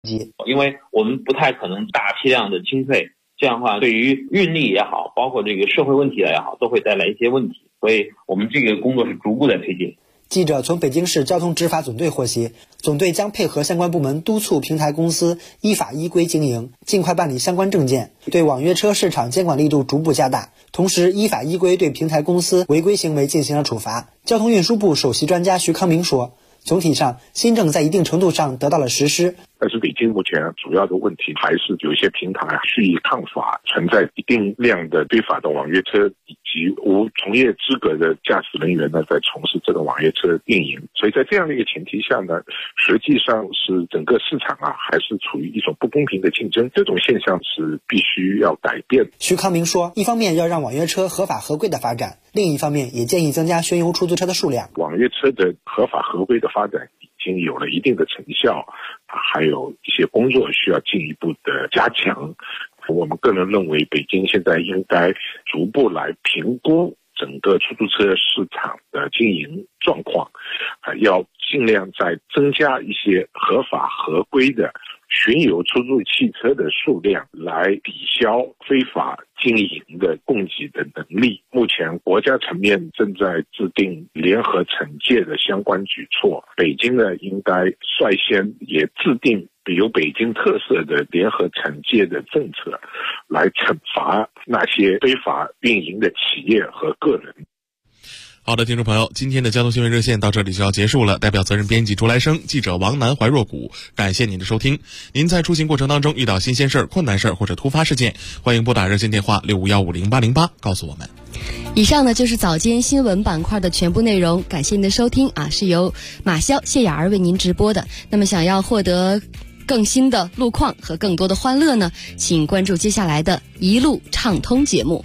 因为我们不太可能大批量的清退，这样的话对于运力也好，包括这个社会问题也好，都会带来一些问题，所以我们这个工作是逐步在推进。 记者从北京市交通执法总队获悉，总队将配合相关部门督促平台公司依法依规经营，尽快办理相关证件，对网约车市场监管力度逐步加大，同时依法依规对平台公司违规行为进行了处罚。交通运输部首席专家徐康明说，总体上新政在一定程度上得到了实施， 但是北京目前主要的问题还是有些平台蓄意抗法，存在一定量的非法的网约车以及无从业资格的驾驶人员呢在从事这个网约车运营。所以在这样的一个前提下呢，实际上是整个市场还是处于一种不公平的竞争，这种现象是必须要改变。 徐康明说，一方面要让网约车合法合规的发展，另一方面也建议增加宣油出租车的数量。 网约车的合法合规的发展已经有了一定的成效，还有一些工作需要进一步的加强。我们个人认为，北京现在应该逐步来评估整个出租车市场的经营状况，要尽量再增加一些合法合规的巡游出租汽车的数量，来抵消非法经营的供给的能力。目前国家层面正在制定联合惩戒的相关举措，北京呢应该率先也制定有北京特色的联合惩戒的政策，来惩罚那些非法运营的企业和个人。 好的，听众朋友，今天的交通新闻热线到这里就要结束了。代表责任编辑朱来生，记者王楠、怀若谷，感谢您的收听。您在出行过程当中遇到新鲜事儿、困难事儿或者突发事件，欢迎拨打热线电话65150808告诉我们。 以上呢就是早间新闻板块的全部内容，感谢您的收听是由马潇、谢雅儿为您直播的。那么想要获得更新的路况和更多的欢乐呢，请关注接下来的一路畅通节目。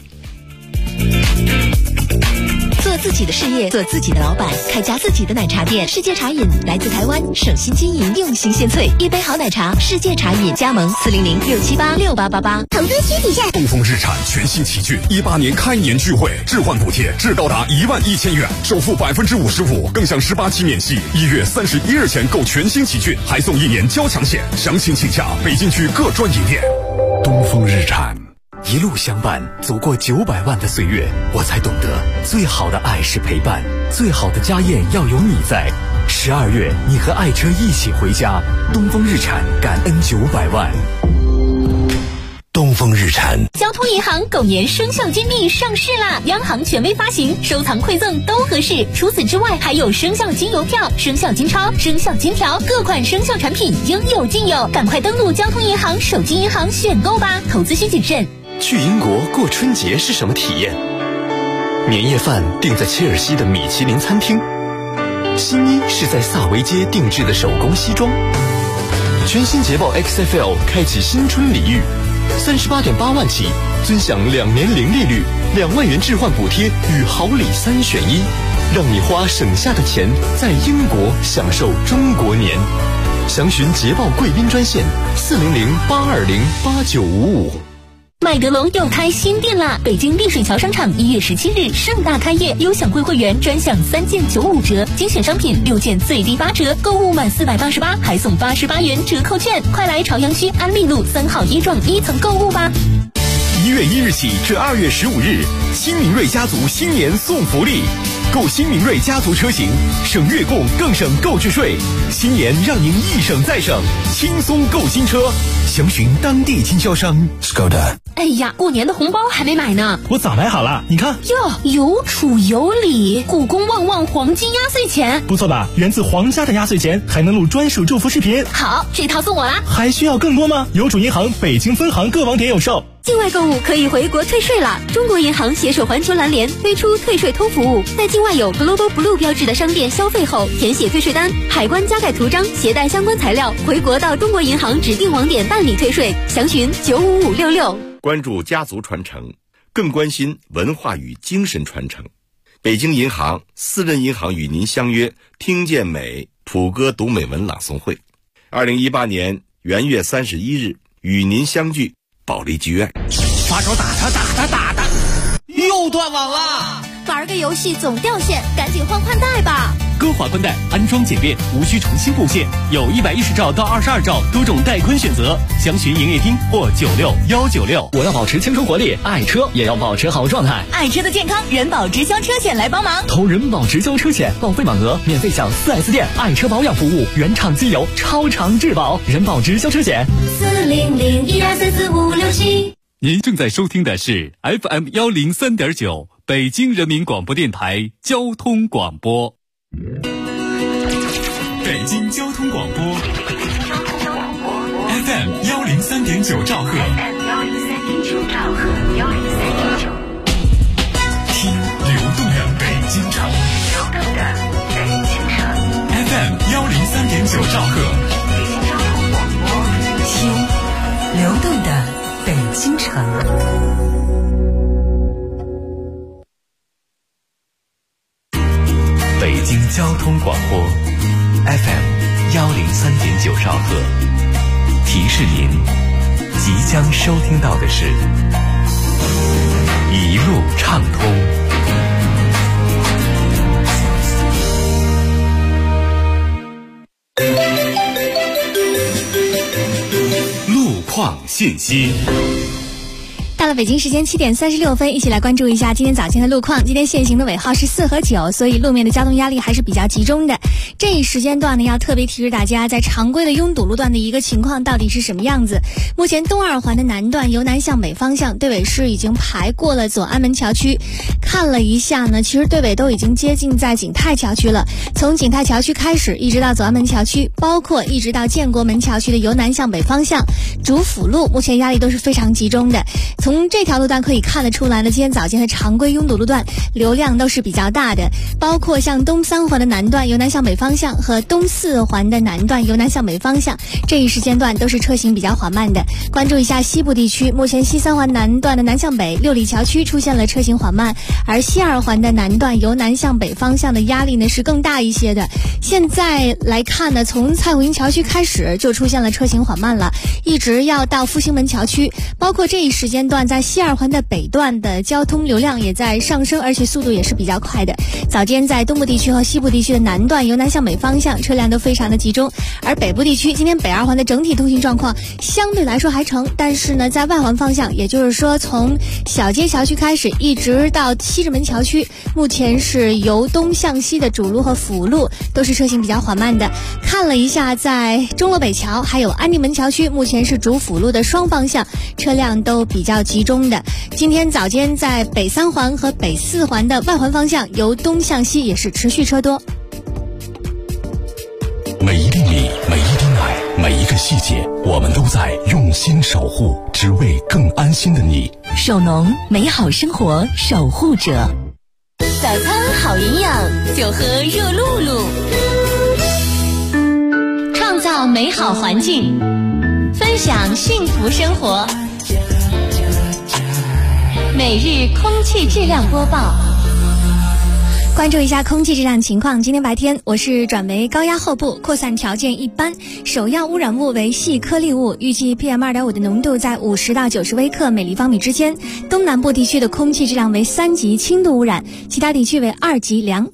做自己的事业，做自己的老板，开家自己的奶茶店。世界茶饮来自台湾，省心经营，用心献萃，一杯好奶茶。世界茶饮加盟400-678-6888。 投资需体现。 东风日产全新奇骏18年开年聚会，置换补贴至高达11000元，首付55%，更享18期免息。1月31日前购全新奇骏，还送1年交强险。详情请洽北京区各专营店。东风日产。一路相伴，走过900万的岁月，我才懂得最好的爱是陪伴，最好的家宴要有你在。12月，你和爱车一起回家，东风日产感恩900万。东风日产。 交通银行狗年生肖金币上市啦！央行权威发行，收藏馈赠都合适。除此之外，还有生肖金邮票、生肖金钞、生肖金条，各款生肖产品应有尽有。赶快登录交通银行手机银行选购吧，投资需谨慎。 去英国过春节是什么体验？年夜饭订在切尔西的米其林餐厅，新衣是在萨维街定制的手工西装。全新捷豹 XFL 开启新春礼遇，38.8万起，尊享2年零利率，2万元置换补贴与好礼3选1，让你花省下的钱在英国享受中国年。详询捷豹贵宾专线400-820-8955。 麦德龙又开新店啦！北京丽水桥商场1月17日盛大开业，优享会会员专享3件95折，精选商品6件最低8折，购物满488还送88元折扣券，快来朝阳区安利路3号1幢1层购物吧！1 月1日起至2月15日，新明锐家族新年送福利，购新明锐家族车型省月供更省购置税，新年让您一省再省，轻松购新车。详询当地经销商。 Skoda。 哎呀，过年的红包还没买呢， 我早买好了，你看哟，有储有礼，故宫旺旺黄金压岁钱， 不错吧？源自皇家的压岁钱，还能录专属祝福视频。 好，这套送我啦！ 还需要更多吗？邮储银行北京分行各网点有售。 境外购物可以回国退税了。中国银行携手环球蓝联推出退税通服务，在境外有 Global Blue 标志的商店消费后，填写退税单，海关加盖图章，携带相关材料，回国到中国银行指定网点办理退税。详询95566。 关注家族传承，更关心文化与精神传承。北京银行私人银行与您相约听见美普歌读美文朗诵会，2018年元月31日与您相聚保利剧院。 发手打他，又断网了！ 玩个游戏总掉线，赶紧换带吧。 歌华宽带安装简便，无需重新布线，有110兆到22兆多种带宽选择，详询营业厅或96196。 我要保持青春活力，爱车也要保持好状态。 爱车的健康，人保直销车险来帮忙。 投人保直销车险，报废满额免费享4S店爱车保养服务，原厂机油超长质保。人保直销车险 40012344567。 您正在收听的是 FM103.9北京人民广播电台交通广播。北京交通广播 FM103.9兆赫，听流动的北京城FM103.9兆赫， 听流动的北京城。 北京交通广播 FM103.9兆赫，提示您即将收听到的是一路畅通。 路况信息。 到了北京时间7点36分，一起来关注一下今天早间的路况。今天限行的尾号是4和9，所以路面的交通压力还是比较集中的。这一时间段呢，要特别提示大家，在常规的拥堵路段的一个情况到底是什么样子。目前东二环的南段由南向北方向，队尾是已经排过了左安门桥区。看了一下呢，其实队尾都已经接近在景泰桥区了。从景泰桥区开始，一直到左安门桥区，包括一直到建国门桥区的由南向北方向，主辅路目前压力都是非常集中的。从这条路段可以看得出来呢，今天早间的常规拥堵路段流量都是比较大的，包括像东3环的南段由南向北方向和东4环的南段由南向北方向，这一时间段都是车行比较缓慢的。关注一下西部地区，目前西3环南段的南向北六里桥区出现了车行缓慢，而西2环的南段由南向北方向的压力呢是更大一些的。现在来看呢，从蔡胡营桥区开始就出现了车行缓慢了，一直要到复兴门桥区，包括这一时间段在西2环的北段的交通流量也在上升，而且速度也是比较快的。早间在东部地区和西部地区的南段由南向北方向车辆都非常的集中，而北部地区今天北2环的整体通行状况相对来说还成，但是呢在外环方向，也就是说从小街桥区开始一直到西直门桥区，目前是由东向西的主路和辅路都是车行比较缓慢的。看了一下在钟楼北桥还有安定门桥区，目前是主辅路的双方向车辆都比较集中的。今天早间在北3环和北4环的外环方向由东向西也是持续车多。 每一厘米，每一滴奶，每一个细节，我们都在用心守护，只为更安心的你。 手农，美好生活守护者。早餐好营养，就喝热露露。创造美好环境，分享幸福生活。每日空气质量播报。 关注一下空气质量情况。今天白天我市转为高压后部，扩散条件一般，首要污染物为细颗粒物，预计 PM2.5 的浓度在50到90微克每立方米之间。东南部地区的空气质量为3级轻度污染，其他地区为2级良。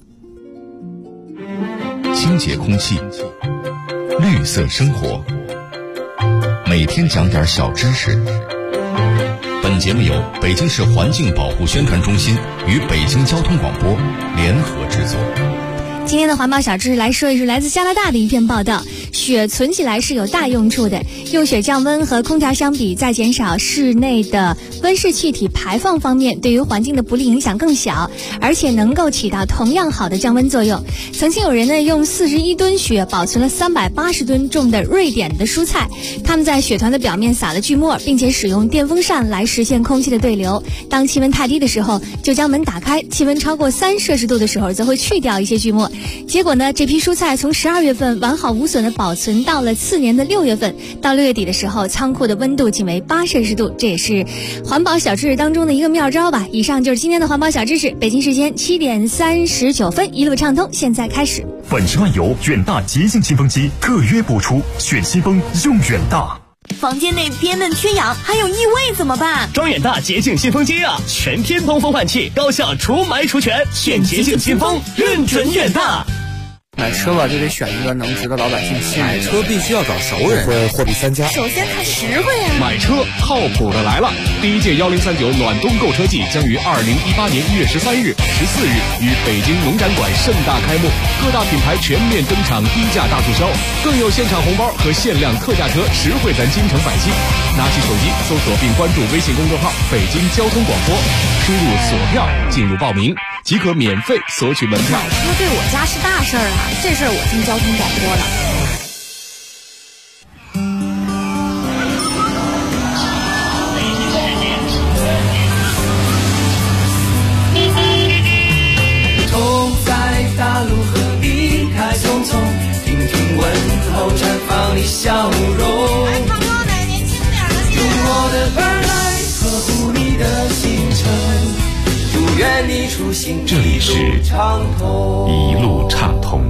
清洁空气，绿色生活，每天讲点小知识。本节目由北京市环境保护宣传中心与北京交通广播联合制作。 今天的环保小知识来说一说来自加拿大的一篇报道，雪存起来是有大用处的。用雪降温和空调相比，在减少室内的温室气体排放方面，对于环境的不利影响更小，而且能够起到同样好的降温作用。曾经有人呢用41吨雪保存了380吨重的瑞典的蔬菜，他们在雪团的表面撒了锯末，并且使用电风扇来实现空气的对流。当气温太低的时候，就将门打开，气温超过3摄氏度的时候，则会去掉一些锯末。结果呢，这批蔬菜从12月份完好无损的保存到了次年的6月份，到6月底的时候，仓库的温度仅为8摄氏度，这也是环保小知识当中的一个妙招吧。以上就是今天的环保小知识。北京时间7点39分，一路畅通，现在开始。 粉石漫游远大洁净新风机特约播出，选新风用远大。 房间内憋闷缺氧还有异味怎么办？ 装远大洁净新风机啊，全天通风换气，高效除霾除醛，选洁净新风，认准远大。 买车吧就得选一个能值得老百姓信任。 买车必须要找熟人，会货比三家。 首先看实惠啊！ 买车靠谱的来了！第一届1039暖冬购车季将于2018年1月13日、14日于北京农展馆盛大开幕，各大品牌全面登场，低价大促销，更有现场红包和限量特价车，实惠咱京城百姓。拿起手机搜索并关注微信公众号“北京交通广播”，输入锁票进入报名，即可免费索取门票。 买车对我家是大事儿啊，这事儿我听交通广播了。 走在大路和离开匆匆，听听问候绽放的笑容。 哎，胖哥买年轻点的用我的耳来呵护你的行程，祝愿你出行这里是一路畅通。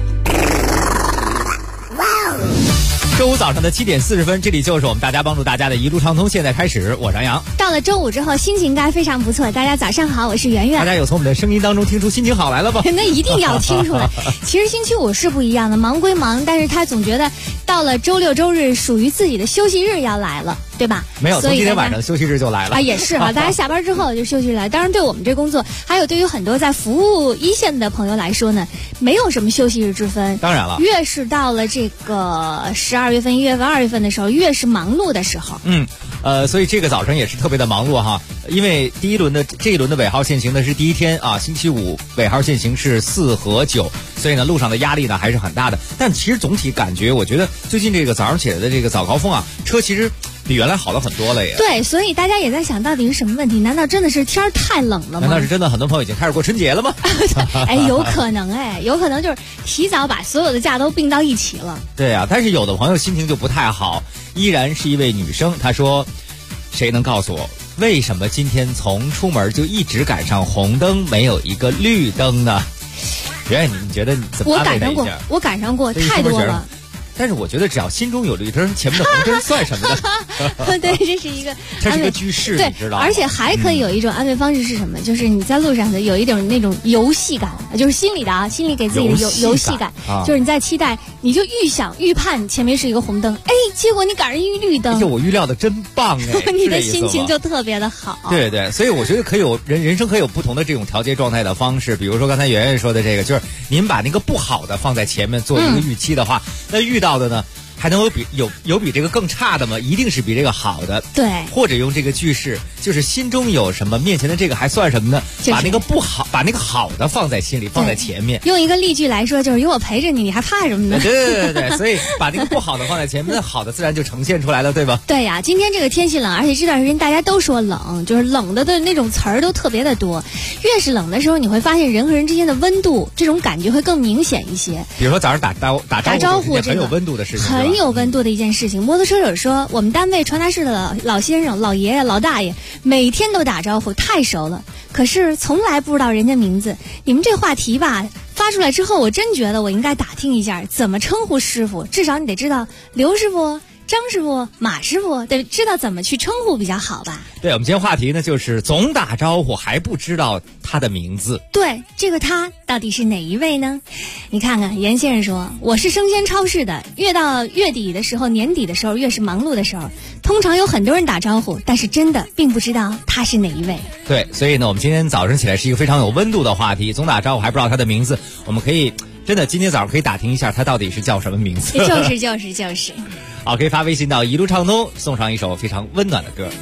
周五早上的7点40分，这里就是我们大家帮助大家的一路畅通。现在开始，我是杨洋。 到了周五之后，心情应该非常不错。大家早上好，我是圆圆。 大家有从我们的声音当中听出心情好来了吗？ 那一定要听出来。其实星期五是不一样的，忙归忙，但是他总觉得到了周六周日属于自己的休息日要来了，对吧？ 没有，从今天晚上休息日就来了啊，也是哈。大家下班之后就休息日来。当然，对我们这工作，还有对于很多在服务一线的朋友来说呢，没有什么休息日之分。 当然了， 越是到了这个12月份、1月份、2月份的时候，越是忙碌的时候。 所以这个早晨也是特别的忙碌哈，因为这一轮的尾号限行呢是第一天啊，星期五尾号限行是4和9，所以呢路上的压力呢还是很大的。但其实总体感觉，我觉得最近这个早上起来的这个早高峰啊，车其实比原来好了很多了耶。 对，所以大家也在想到底是什么问题？难道真的是天儿太冷了吗？ 难道是真的很多朋友已经开始过春节了吗？ 哎，有可能有可能就是提早把所有的假都并到一起了。 对啊，但是有的朋友心情就不太好，依然是一位女生，她说：“谁能告诉我，为什么今天从出门就一直赶上红灯，没有一个绿灯呢？”圆圆，你觉得你怎么安慰她一下？ 我赶上过，太多了。 但是我觉得只要心中有绿灯，前面的红灯算什么呢？ 对，这是一个句式， 对， 你知道吗？ 而且还可以有一种安慰方式是什么？就是你在路上的有一种那种游戏感，就是心里给自己的游戏感，就是你在期待，你就预判前面是一个红灯，哎，结果你赶上一绿灯， 我预料的真棒哎， 你的心情就特别的好。 对，所以我觉得可以有人生可以有不同的这种调节状态的方式，比如说刚才圆圆说的这个，就是您把那个不好的放在前面做一个预期的话，那遇到的呢还能有比这个更差的吗？一定是比这个好的。 对， 或者用这个句式，就是心中有什么，面前的这个还算什么呢？把那个不好，把那个好的放在心里，放在前面。 用一个例句来说，就是有我陪着你，你还怕什么呢？ 对，所以把那个不好的放在前面，那好的自然就呈现出来了，对吧？ 对呀，今天这个天气冷，而且这段时间大家都说冷，就是冷的那种词儿都特别的多。越是冷的时候，你会发现人和人之间的温度这种感觉会更明显一些。 比如说早上打招呼，很有温度的事情， 很有温度的一件事情。摩托车友说，我们单位传达室的老先生、老爷爷、老大爷每天都打招呼，太熟了，可是从来不知道人家名字。你们这话题吧发出来之后，我真觉得我应该打听一下怎么称呼师傅，至少你得知道刘师傅、张师傅、马师傅，得知道怎么去称呼比较好吧。 对，我们今天话题呢就是总打招呼还不知道他的名字。 对，这个他到底是哪一位呢？你看看严先生说，我是生鲜超市的，越到月底的时候，年底的时候，越是忙碌的时候，通常有很多人打招呼，但是真的并不知道他是哪一位。 对，所以呢我们今天早上起来是一个非常有温度的话题，总打招呼还不知道他的名字，我们可以真的今天早上可以打听一下他到底是叫什么名字。 就是好，可以发微信到一路畅通，送上一首非常温暖的歌。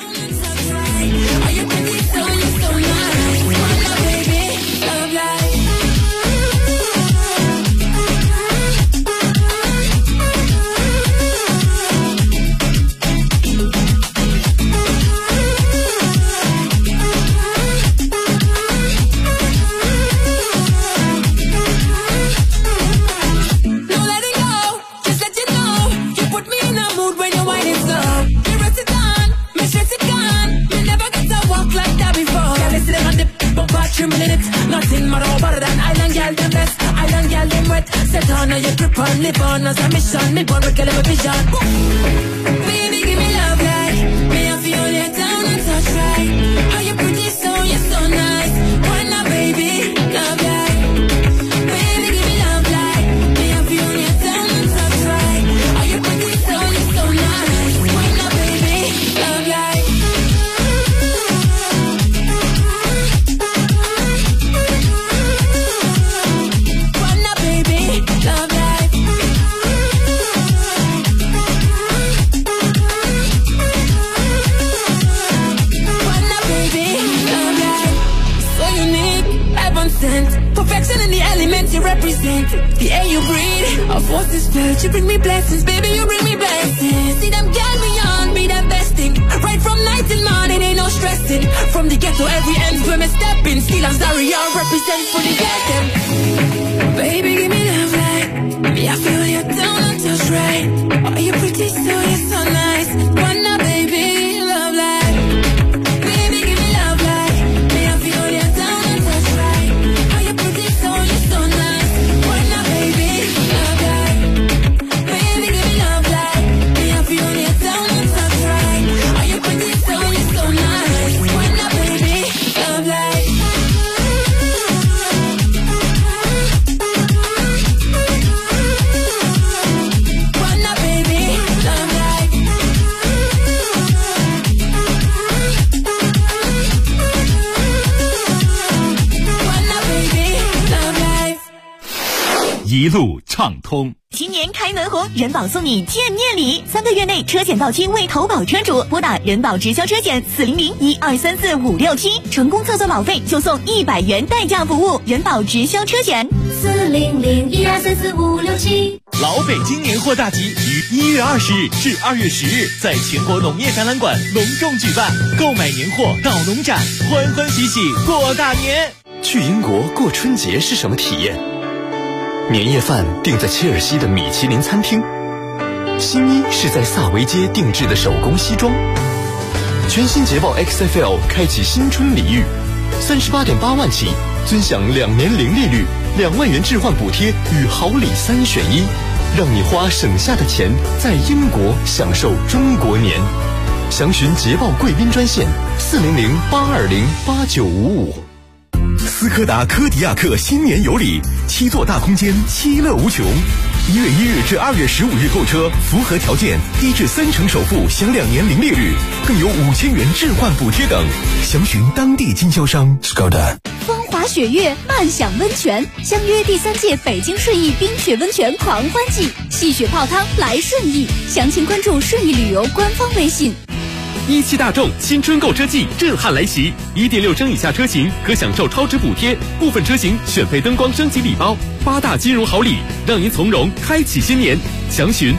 Nothing more better than island girl, them best. Island girl, them wet. Set on your grip on, live on as a mission. Me born with kill a vision. Baby, give me love like me. I feel it down and touch right. How you pretty, so you're so nice. Why not, baby? Love like baby, give me love like. scent, the air you breathe. Our forces felt, you bring me blessings, baby, you bring me blessings. See them girl beyond, be that best thing. Right from night till morning, ain't no stressing. From the ghetto, every end where me stepping. Still I'm sorry, I represent for the anthem. Baby, give me love like me, I feel you down and touch right. Oh, you're pretty, so you're so nice. Wanna, baby, love like. Baby, give me love like me, I feel you down and touch right. Oh, you're pretty, so you're so nice. Wanna, baby, love like. Baby, give me love like me, I feel you down and touch right. Oh, you're pretty, so you're so nice. Wanna, baby, love like. 一路畅通。 新年开门红，人保送你见面礼，3个月内车险到期为投保车主，拨打人保直销车险400-1234-567，成功测算保费就送100元代驾服务。人保直销车险 400-1234-567。 老北京年货大集于1月20日至2月10日在全国农业展览馆隆重举办，购买年货到农展，欢欢喜喜过大年。 去英国过春节是什么体验？年夜饭订在切尔西的米其林餐厅，新衣是在萨维街定制的手工西装。全新捷豹 XFL 开启新春礼遇，38.8万起，尊享2年零利率，2万元置换补贴与好礼3选1，让你花省下的钱在英国享受中国年。详询捷豹贵宾专线400-820-8955。 斯柯达柯迪亚克新年有礼，7座大空间，其乐无穷。1月1日至2月15日购车，符合条件，1至3成首付，享2年零利率，更有5000元置换补贴等。详询当地经销商。Skoda。 风华雪月，漫享温泉，相约第3届北京顺义冰雪温泉狂欢季，戏雪泡汤来顺义，详情关注顺义旅游官方微信。 17大众新春购车季震撼来袭，1.6升以下车型可享受超值补贴，部分车型选配灯光升级礼包，8大金融好礼，让您从容开启新年。详询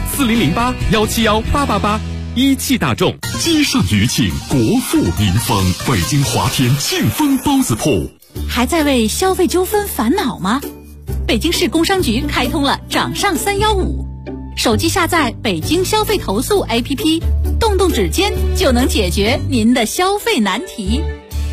4008-171-888。17大众。 街上余庆，国富民丰，北京华天庆丰包子铺。 还在为消费纠纷烦恼吗？北京市工商局开通了掌上315，手机下载北京消费投诉 APP， 动动指尖就能解决您的消费难题。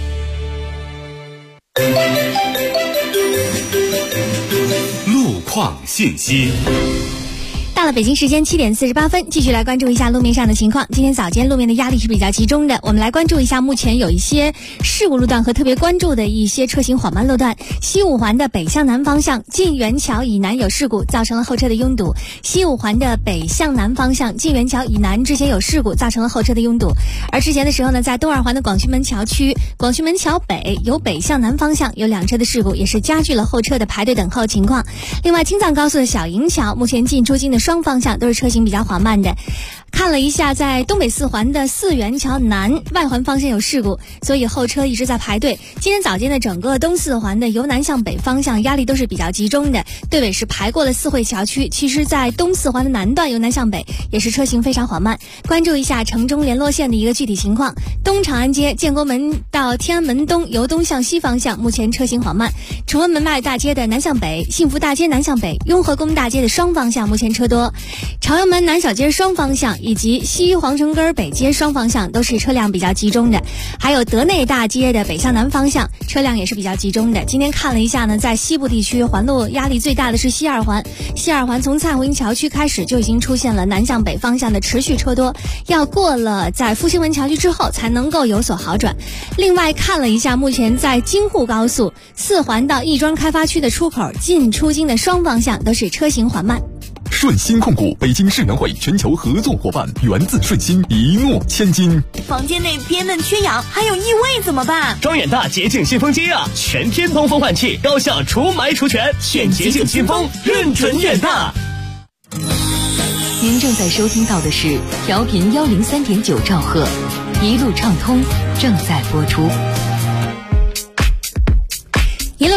路况信息。 到了北京时间7点48分，继续来关注一下路面上的情况。今天早间路面的压力是比较集中的，我们来关注一下目前有一些事故路段和特别关注的一些车行缓慢路段。西五环的北向南方向晋元桥以南有事故，造成了后车的拥堵。西五环的北向南方向晋元桥以南之前有事故，造成了后车的拥堵。而之前的时候呢，在东二环的广渠门桥区广渠门桥北有北向南方向有2车的事故，也是加剧了后车的排队等候情况。另外青藏高速的小营桥目前进出京的双方向都是车行比较缓慢的。看了一下，在东北4环的四元桥南外环方向有事故，所以后车一直在排队。今天早间的整个东4环的由南向北方向压力都是比较集中的，队尾是排过了四惠桥区。其实在东4环的南段由南向北也是车行非常缓慢。关注一下城中联络线的一个具体情况，东长安街建国门到天安门东由东向西方向目前车行缓慢。崇文门外大街的南向北、幸福大街南向北、雍和宫大街的双方向目前车多。朝阳门南小街双方向以及西皇城根北街双方向都是车辆比较集中的，还有德内大街的北向南方向车辆也是比较集中的。今天看了一下呢，在西部地区环路压力最大的是西二环，西二环从蔡胡营桥区开始就已经出现了南向北方向的持续车多，要过了在复兴门桥区之后才能够有所好转。另外看了一下，目前在京沪高速4环到亦庄开发区的出口进出京的双方向都是车行缓慢。 顺鑫控股，北京世能会全球合作伙伴，源自顺鑫，一诺千金。 房间内憋闷缺氧，还有异味怎么办？ 装远大洁净新风机啊，全天通风换气，高效除霾除醛，选洁净新风，认准远大。 您正在收听到的是调频103.9兆赫，一路畅通正在播出。 一路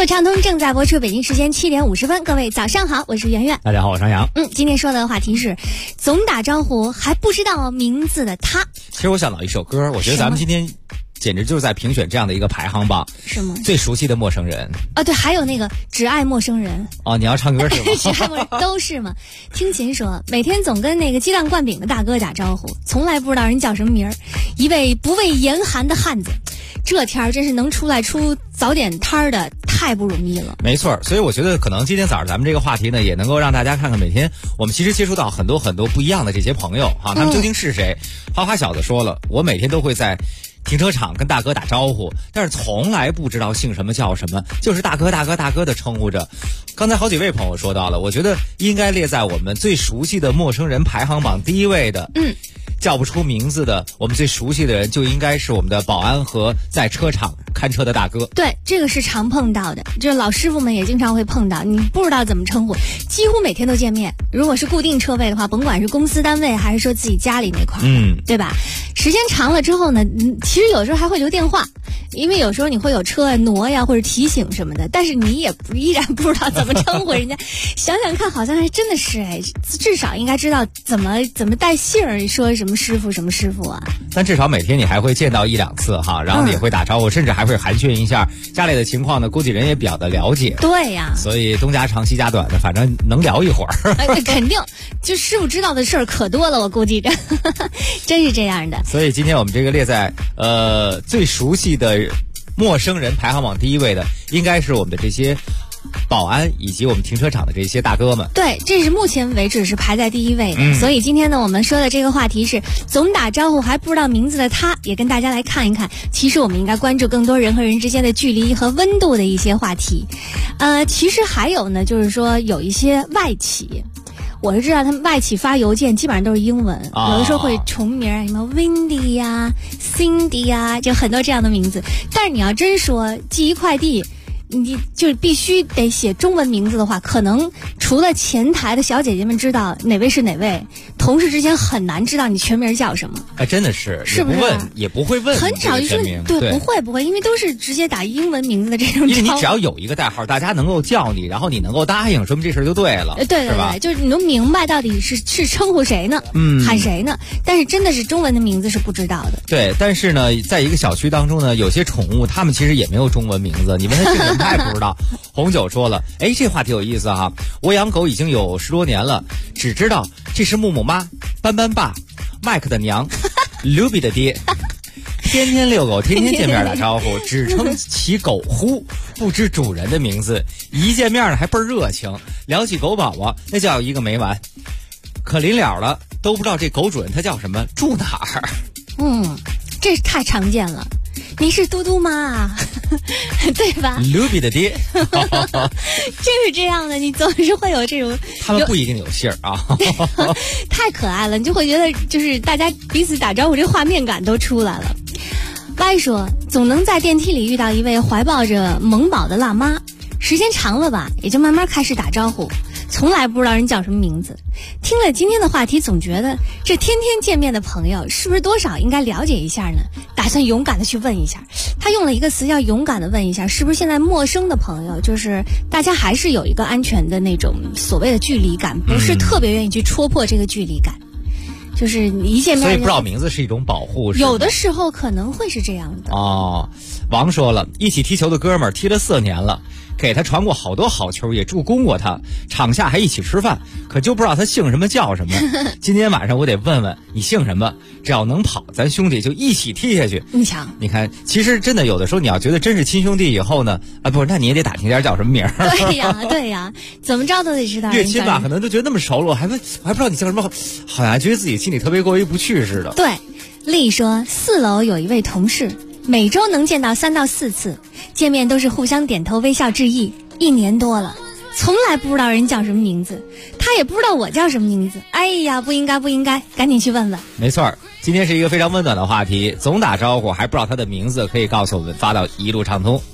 路畅通正在播出，北京时间7点50分，各位早上好，我是圆圆。 大家好，我是张扬。 今天说的话题是总打招呼还不知道名字的他。 其实我想到一首歌，我觉得咱们今天简直就是在评选这样的一个排行榜， 是吗？ 最熟悉的陌生人啊，对，还有那个只爱陌生人。 哦，你要唱歌是吗？ 只爱陌生人都是嘛。听琴说，每天总跟那个鸡蛋灌饼的大哥打招呼，从来不知道人叫什么名儿，一位不畏严寒的汉子。这天儿真是能出来出早点摊儿的太不容易了。 没错，所以我觉得可能今天早上咱们这个话题呢，也能够让大家看看每天我们其实接触到很多很多不一样的这些朋友哈，他们究竟是谁？花花小子说了，我每天都会在停车场跟大哥打招呼，但是从来不知道姓什么叫什么，就是大哥大哥大哥的称呼着。刚才好几位朋友说到了，我觉得应该列在我们最熟悉的陌生人排行榜第一位的。叫不出名字的，我们最熟悉的人就应该是我们的保安和在车场看车的大哥。 对，这个是常碰到的，就是老师傅们也经常会碰到，你不知道怎么称呼，几乎每天都见面。如果是固定车位的话，甭管是公司单位还是说自己家里那块对吧？时间长了之后呢，其实有时候还会留电话，因为有时候你会有车挪呀或者提醒什么的，但是你也依然不知道怎么称呼人家。想想看，好像还真的是至少应该知道怎么带姓儿，说什么师傅什么师傅啊。 但至少每天你还会见到1、2次哈，然后也会打招呼，甚至还会寒暄一下家里的情况呢，估计人也比较的了解。 对呀， 所以东家长西家短的，反正能聊一会儿。 肯定，就师傅知道的事儿可多了，我估计着，真是这样的。 所以今天我们这个列在最熟悉的陌生人排行榜第一位的，应该是我们的这些保安以及我们停车场的这些大哥们。 对，这是目前为止是排在第一位的。所以今天呢，我们说的这个话题是总打招呼还不知道名字的他，也跟大家来看一看，其实我们应该关注更多人和人之间的距离和温度的一些话题。其实还有呢，就是说有一些外企，我是知道他们外企发邮件基本上都是英文，有的时候会重名，什么 Wendy 呀、Cindy 呀，就很多这样的名字。但是你要真说寄一快递，你就必须得写中文名字的话，可能除了前台的小姐姐们知道哪位是哪位，同事之间很难知道你全名叫什么。 真的是， 是不是也不会问， 很少就是对，不会，因为都是直接打英文名字的这种。 因为你只要有一个代号，大家能够叫你，然后你能够答应，说明这事就对了。 对，就是你能明白到底是称呼谁呢，喊谁呢？但是真的是中文的名字是不知道的。 对，但是呢，在一个小区当中呢，有些宠物它们其实也没有中文名字，你问他姓什么他也不知道。红酒说了，这话题有意思哈。我养狗已经有10多年了，只知道这是木木妈、斑斑爸、麦克的娘、Ruby 的爹。天天遛狗，天天见面打招呼，只称其狗呼，不知主人的名字。一见面呢还倍儿热情，聊起狗宝宝那叫一个没完。可临了了都不知道这狗主人他叫什么，住哪儿。 这太常见了。你是嘟嘟妈啊，对吧 ？Ruby 的爹， 就是这样的，你总是会有这种。 他们不一定有姓啊， 太可爱了，你就会觉得就是大家彼此打招呼，这画面感都出来了。歪说，总能在电梯里遇到一位怀抱着萌宝的辣妈，时间长了吧，也就慢慢开始打招呼。从来不知道人叫什么名字。听了今天的话题，总觉得这天天见面的朋友是不是多少应该了解一下呢？打算勇敢的去问一下。他用了一个词叫勇敢的问一下，是不是现在陌生的朋友，就是大家还是有一个安全的那种所谓的距离感，不是特别愿意去戳破这个距离感。就是一见面， 所以不知道名字是一种保护， 有的时候可能会是这样的。 王说了，一起踢球的哥们儿踢了4年了，给他传过好多好球，也助攻过他，场下还一起吃饭，可就不知道他姓什么叫什么。今天晚上我得问问你姓什么，只要能跑，咱兄弟就一起踢下去。 你瞧， 你看，其实真的有的时候你要觉得真是亲兄弟以后呢，不是，那你也得打听点叫什么名儿。 对呀，怎么着都得知道。 越亲吧，可能都觉得那么熟了，我还不知道你叫什么，好像觉得自己心里特别过意不去似的。 对，丽说4楼有一位同事，每周能见到3到4次，见面都是互相点头微笑致意，1年多了，从来不知道人叫什么名字，他也不知道我叫什么名字。哎呀，不应该，赶紧去问问。 没错，今天是一个非常温暖的话题，总打招呼还不知道他的名字，可以告诉我们，发到一路畅通。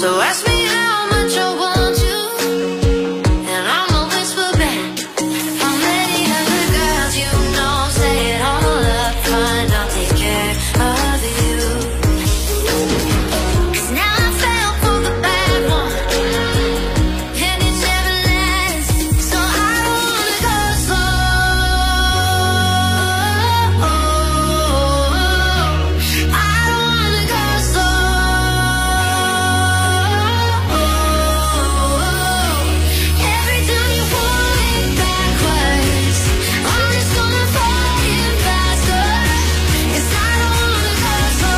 So ask me how much I want you, and I'm always for back. How many other girls you know say it all up front, I'll take care of you. 'Cause now I fell for the bad one, and it never lasts. So I don't wanna go slow. I don't wanna go slow. Every time you pull it backwards, I'm just gonna fall in faster. 'Cause I don't wanna go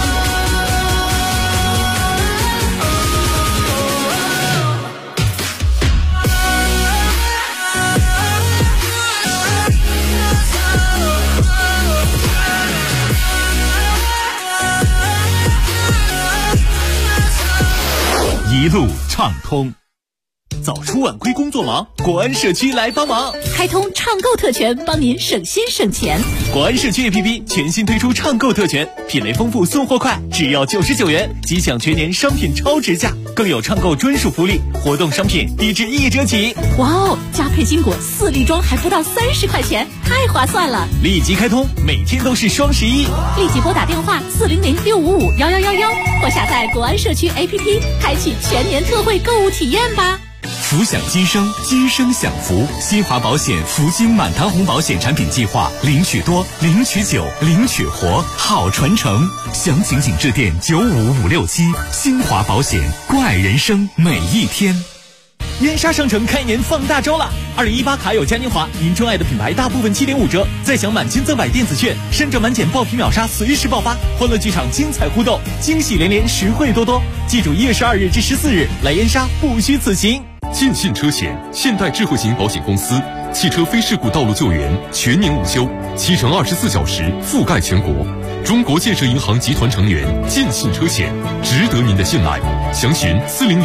一路畅通。早出晚归工作忙，国安社区来帮忙， 开通畅购特权，帮您省心省钱。 国安社区 APP 全新推出畅购特权，品类丰富，送货快，只要99元即享全年商品超值价，更有畅购专属福利，活动商品低至1折起。 哇哦，加配金果4粒装还不到30块钱，太划算了！ 立即开通，每天都是双11， 立即拨打电话400-655-1111或下载国安社区 APP， 开启全年特惠购物体验吧。 福享今生，今生享福。新华保险福金满堂红保险产品计划，领取多，领取久，领取活，好传承。详情请致电95567。新华保险，关爱人生每一天。 燕莎商城开年放大招了！2018卡友嘉年华，您钟爱的品牌大部分7.5折，再享满千增百电子券，山寨满减爆品秒杀随时爆发，欢乐剧场精彩互动，惊喜连连，实惠多多。记住1月12日至14日来燕莎，不虚此行。 尽信车险，现代智慧型保险公司，汽车非事故道路救援全年无休，7乘24小时覆盖全国。中国建设银行集团成员，尽信车险，值得您的信赖。详询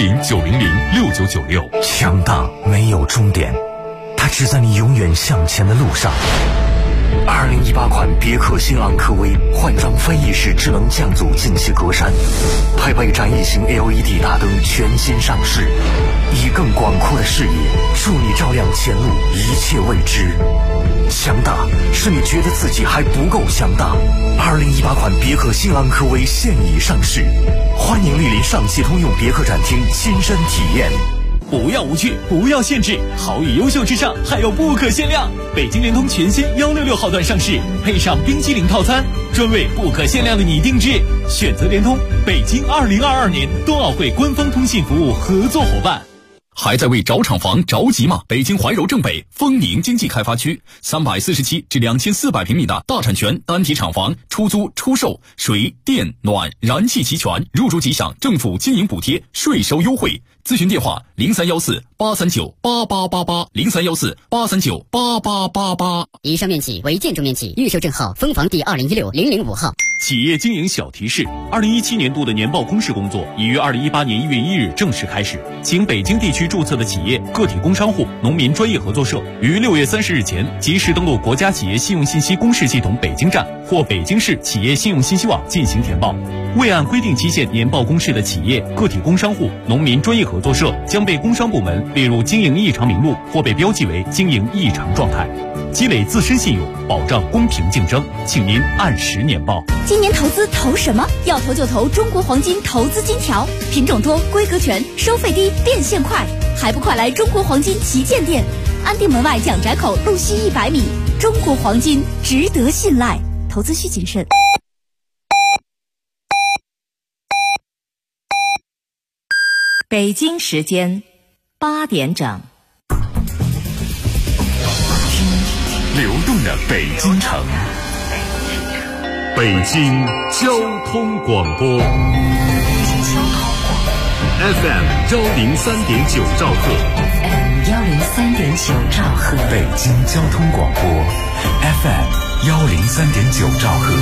400-900-6996。 强大没有终点，它只在你永远向前的路上。2018款别克新昂科威换装飞翼式智能降阻进气格栅，配备展翼型 LED 大灯全新上市，以更广阔的视野助你照亮前路一切未知。强大是你觉得自己还不够强大。2018款别克新昂科威现已上市，欢迎莅临上汽通用别克展厅亲身体验。 不要无趣，不要限制，好与优秀之上还有不可限量。北京联通全新166号段上市，配上冰激凌套餐，专为不可限量的你定制。选择联通，北京2022年冬奥会官方通信服务合作伙伴。 还在为找厂房着急吗？北京怀柔正北丰宁经济开发区347至2400平米的大产权单体厂房，出租出售，水电暖燃气齐全，入住即享政府经营补贴，税收优惠。咨询电话0314-839-8888，0314-839-8888。 以上面积为建筑面积，预售证号分房第216005号。 企业经营小提示：2017年度的年报公示工作已于2018年1月1日正式开始，请北京地区注册的企业、个体工商户、农民专业合作社于6月30日前及时登录国家企业信用信息公示系统北京站或北京市企业信用信息网进行填报。未按规定期限年报公示的企业、个体工商户、农民专业合作社将被工商部门列入经营异常名录或被标记为经营异常状态。积累自身信用，保障公平竞争，请您按时年报。 今年投资投什么？要投就投中国黄金投资金条，品种多，规格全，收费低，变现快，还不快来中国黄金旗舰店，安定门外蒋宅口路西100米。中国黄金值得信赖，投资需谨慎。 北京时间8点整。 流动的北京城，北京交通广播 FM 103.9兆赫 103.9兆赫， 北京交通广播 FM 103.9兆赫。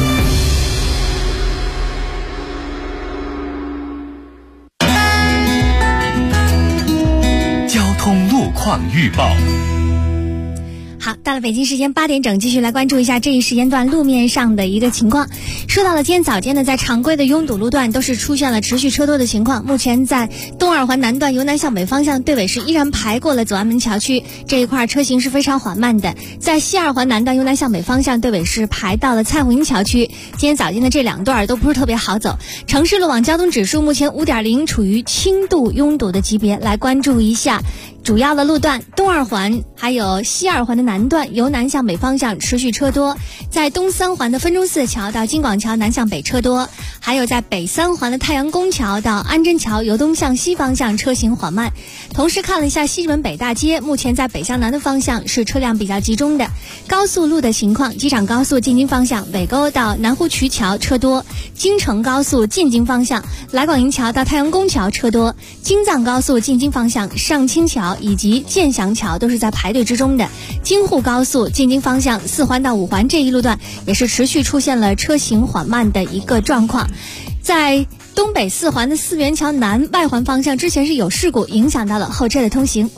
交通路况预报。 好，到了北京时间8点整，继续来关注一下这一时间段路面上的一个情况。说到了今天早间呢，在常规的拥堵路段都是出现了持续车多的情况。目前在东二环南段由南向北方向对尾市依然排过了左安门桥区，这一块车行是非常缓慢的。在西二环南段由南向北方向对尾市排到了蔡胡营桥区，今天早间的这两段都不是特别好走。城市路网交通指数目前5.0，处于轻度拥堵的级别。来关注一下主要的路段，东二环还有西二环的南段由南向北方向持续车多，在东三环的分钟寺桥到金广桥南向北车多，还有在北三环的太阳宫桥到安贞桥由东向西方向车行缓慢。同时看了一下西直门北大街，目前在北向南的方向是车辆比较集中的。高速路的情况，机场高速进京方向北沟到南湖渠桥车多，京承高速进京方向来广营桥到太阳宫桥车多，京藏高速进京方向上清桥以及建祥桥都是在排队之中的。京沪高速进京方向4环到5环这一路段也是持续出现了车行缓慢的一个状况。在东北4环的四元桥南外环方向之前是有事故，影响到了后车的通行。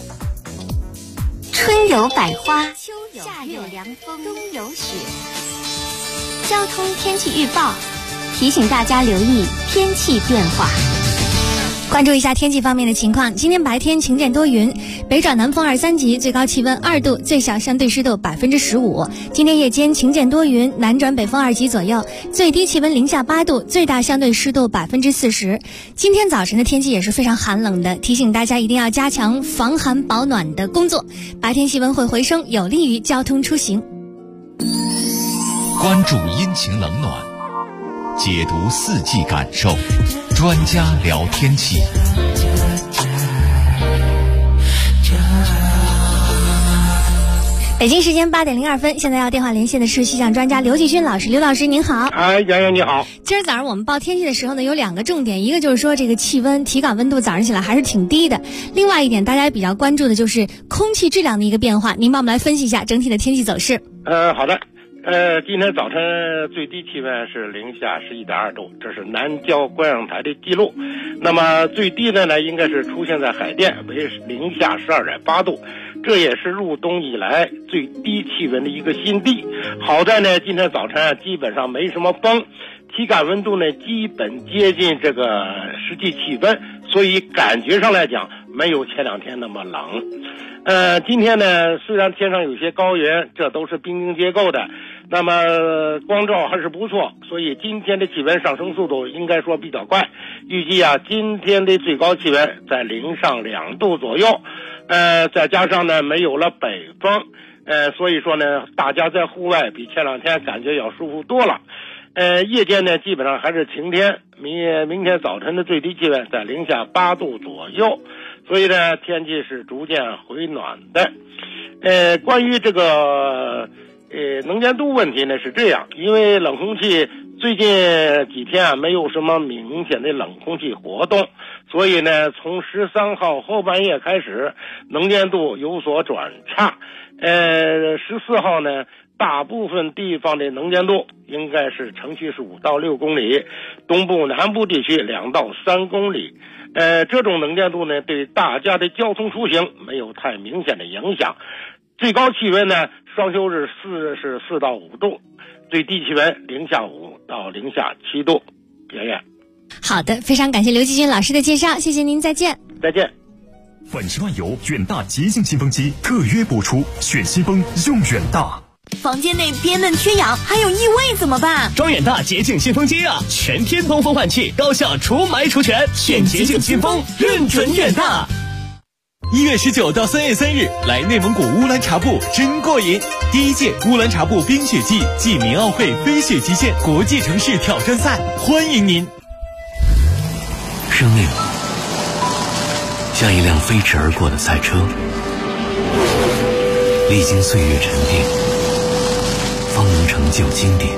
春有百花，夏有凉风，冬有雪。交通天气预报提醒大家留意天气变化。 关注一下天气方面的情况，今天白天晴间多云，北转南风2、3级，最高气温2度，最小相对湿度15%。今天夜间晴间多云，南转北风2级左右，最低气温零下8度，最大相对湿度40%。今天早晨的天气也是非常寒冷的，提醒大家一定要加强防寒保暖的工作，白天气温会回升，有利于交通出行。 关注阴晴冷暖，解读四季感受，专家聊天气。 北京时间8点02分，现在要电话连线的是气象专家刘继军老师。刘老师您好。 杨洋你好。 今儿早上我们报天气的时候呢，有2个重点，一个就是说这个气温体感温度早上起来还是挺低的，另外一点大家比较关注的就是空气质量的一个变化，您帮我们来分析一下整体的天气走势。 好的。今天早晨最低气温是零下11.2度，这是南郊观阳台的记录。那么最低的呢，应该是出现在海淀，为零下12.8度，这也是入冬以来最低气温的一个新低。好在呢，今天早晨基本上没什么风，体感温度呢基本接近这个实际气温，所以感觉上来讲没有前2天那么冷。今天呢，虽然天上有些高原，这都是冰晶结构的，那么光照还是不错，所以今天的气温上升速度应该说比较快。预计今天的最高气温在零上2度左右，再加上呢没有了北风，所以说呢，大家在户外比前2天感觉要舒服多了。夜间呢基本上还是晴天，明天早晨的最低气温在零下8度左右，所以呢天气是逐渐回暖的。关于这个能见度问题呢是这样，因为冷空气最近几天没有什么明显的冷空气活动，所以呢从13号后半夜开始能见度有所转差。14号呢大部分地方的能见度应该是城区是5到6公里，东部南部地区2到3公里。这种能见度呢对大家的交通出行没有太明显的影响。最高气温呢双休日是4到5度，最低气温零下5到零下7度。圆圆。 好的，非常感谢刘继军老师的介绍，谢谢您，再见。 再见。 万事万有远大洁净新风机特约播出，选新风用远大。 房间内憋闷缺氧还有异味怎么办？ 装远大洁净新风机啊，全天通风换气，高效除霾除醛，选洁净新风，认准远大。1月19到3月3日，来内蒙古乌兰察布真过瘾！第1届乌兰察布冰雪季暨民奥会飞雪极限国际城市挑战赛，欢迎您！ 生命像一辆飞驰而过的赛车，历经岁月沉淀，方能成就经典。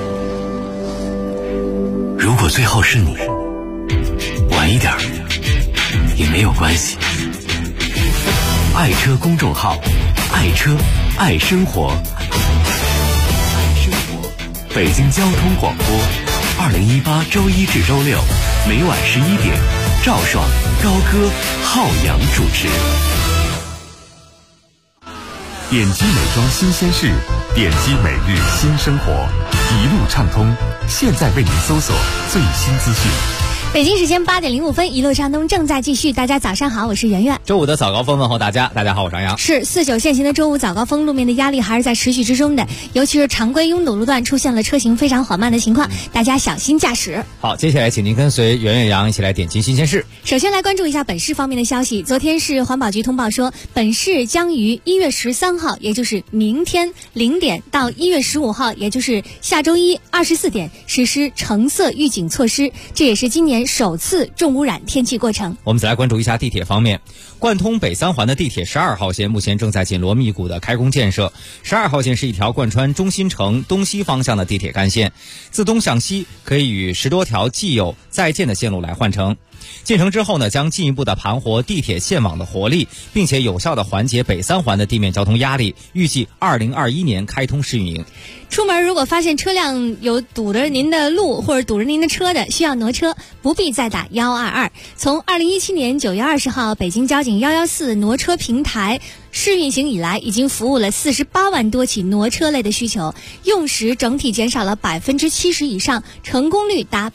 如果最后是你，晚一点也没有关系。爱车公众号，爱车爱生活，北京交通广播，2018周1至周6，每晚11点，赵爽、高歌、浩洋主持。 点击美妆新鲜事，点击每日新生活，一路畅通。现在为您搜索最新资讯。 北京时间8点05分，一路畅通正在继续。大家早上好，我是圆圆。 周五的早高峰问候大家，大家好，我是杨洋。 是49限行的周五早高峰，路面的压力还是在持续之中的，尤其是常规拥堵路段出现了车行非常缓慢的情况，大家小心驾驶。 好，接下来请您跟随圆圆杨一起来点击新鲜事。 首先来关注一下本市方面的消息。昨天市环保局通报说，本市将于1月13号，也就是明天0点到1月15号，也就是下周一24点实施橙色预警措施，这也是今年首次重污染天气过程。 我们再来关注一下地铁方面，贯通北三环的地铁12号线目前正在紧锣密鼓的开工建设。12号线是一条贯穿中心城东西方向的地铁干线，自东向西可以与10多条既有在建的线路来换乘。建成之后呢，将进一步的盘活地铁线网的活力，并且有效的缓解北三环的地面交通压力，预计2021年开通试运营。 出门如果发现车辆有堵着您的路或者堵着您的车的，需要挪车，不必再打122。从2017年9月20号北京交警114挪车平台试运行以来，已经服务了48万多起挪车类的需求，用时整体减少了70%以上，成功率达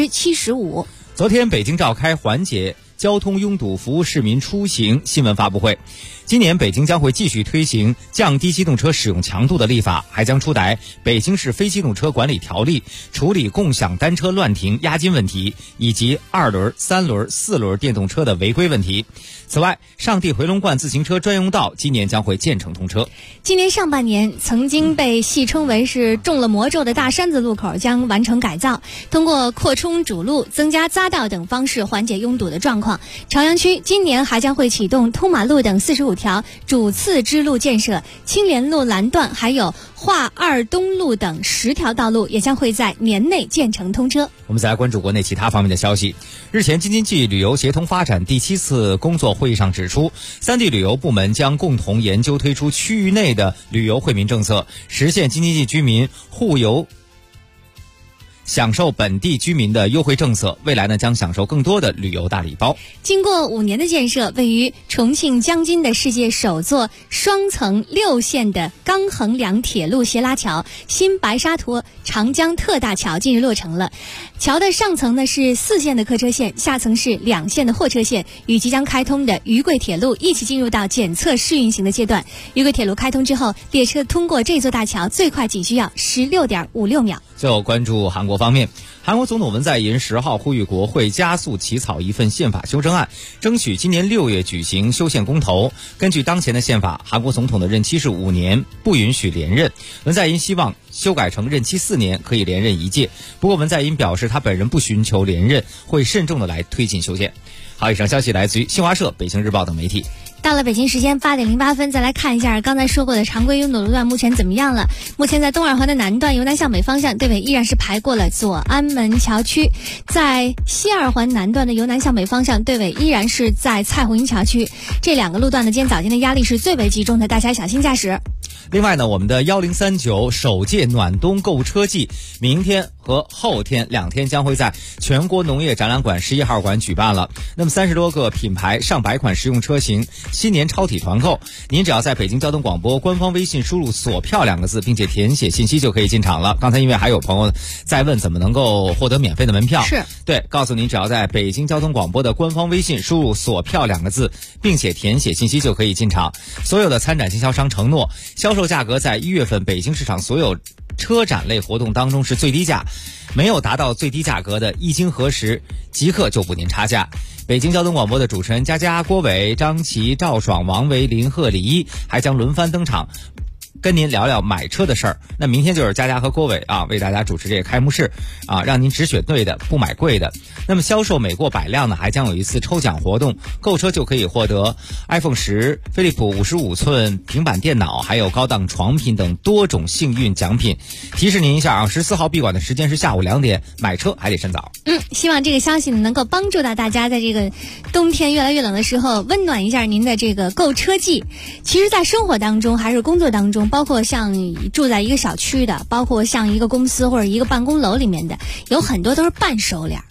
75%。 昨天北京召开缓解交通拥堵服务市民出行新闻发布会。今年北京将会继续推行降低机动车使用强度的立法，还将出台北京市非机动车管理条例，处理共享单车乱停押金问题，以及2轮、3轮、4轮电动车的违规问题。此外，上地回龙观自行车专用道今年将会建成通车。 今年上半年，曾经被戏称为是中了魔咒的大山子路口将完成改造，通过扩充主路、增加匝道等方式缓解拥堵的状况。朝阳区今年还将会启动通马路等45条主次支路建设，青莲路南段还有华二东路等10条道路也将会在年内建成通车。 我们再来关注国内其他方面的消息。日前，京津冀旅游协同发展第7次工作会议上指出，3地旅游部门将共同研究推出区域内的旅游惠民政策，实现京津冀居民互游享受本地居民的优惠政策，未来呢将享受更多的旅游大礼包。 经过5年的建设，位于重庆江津的世界首座双层6线的钢横梁铁路斜拉桥新白沙坨长江特大桥近日落成了。桥的上层呢是4线的客车线，下层是2线的货车线，与即将开通的渝贵铁路一起进入到检测试运行的阶段。渝贵铁路开通之后，列车通过这座大桥最快仅需要16.56秒。 最后关注韩国方面，韩国总统文在寅10号呼吁国会加速起草一份宪法修正案，争取今年6月举行修宪公投。根据当前的宪法，韩国总统的任期是5年，不允许连任。文在寅希望修改成任期4年，可以连任1届。不过文在寅表示他本人不寻求连任，会慎重的来推进修宪。好，以上消息来自于新华社、北京日报等媒体。 到了北京时间8点08分，再来看一下刚才说过的常规拥堵路段目前怎么样了。目前在东二环的南段由南向北方向队尾依然是排过了左安门桥区，在西二环南段的由南向北方向队尾依然是在蔡胡营桥区。这2个路段的今天早间的压力是最为集中的，大家小心驾驶。 另外呢，我们的1039首届暖冬购车季明天和后天2天将会在全国农业展览馆11号馆举办了。那么30多个品牌上百款实用车型新年超体团购，您只要在北京交通广播官方微信输入锁票2个字，并且填写信息就可以进场了。刚才因为还有朋友在问怎么能够获得免费的门票， 是对，告诉您只要在北京交通广播的官方微信输入锁票2个字，并且填写信息就可以进场。所有的参展经销商承诺销售价格在1月份北京市场所有车展类活动当中是最低价，没有达到最低价格的一经核实即刻就补您差价。北京交通广播的主持人佳佳、郭伟、张琪、赵爽、王维、林鹤、李一还将轮番登场，跟您聊聊买车的事儿。那明天就是佳佳和郭伟为大家主持这个开幕式让您只选对的，不买贵的。那么销售每过100辆呢，还将有一次抽奖活动，购车就可以获得 iPhone 10、飞利浦55寸平板电脑，还有高档床品等多种幸运奖品。提示您一下14号闭馆的时间是下午2点，买车还得趁早。 希望这个消息能够帮助到大家在这个冬天越来越冷的时候温暖一下您的这个购车季。其实在生活当中还是工作当中，包括像住在一个小区的，包括像一个公司或者一个办公楼里面的，有很多都是半熟脸。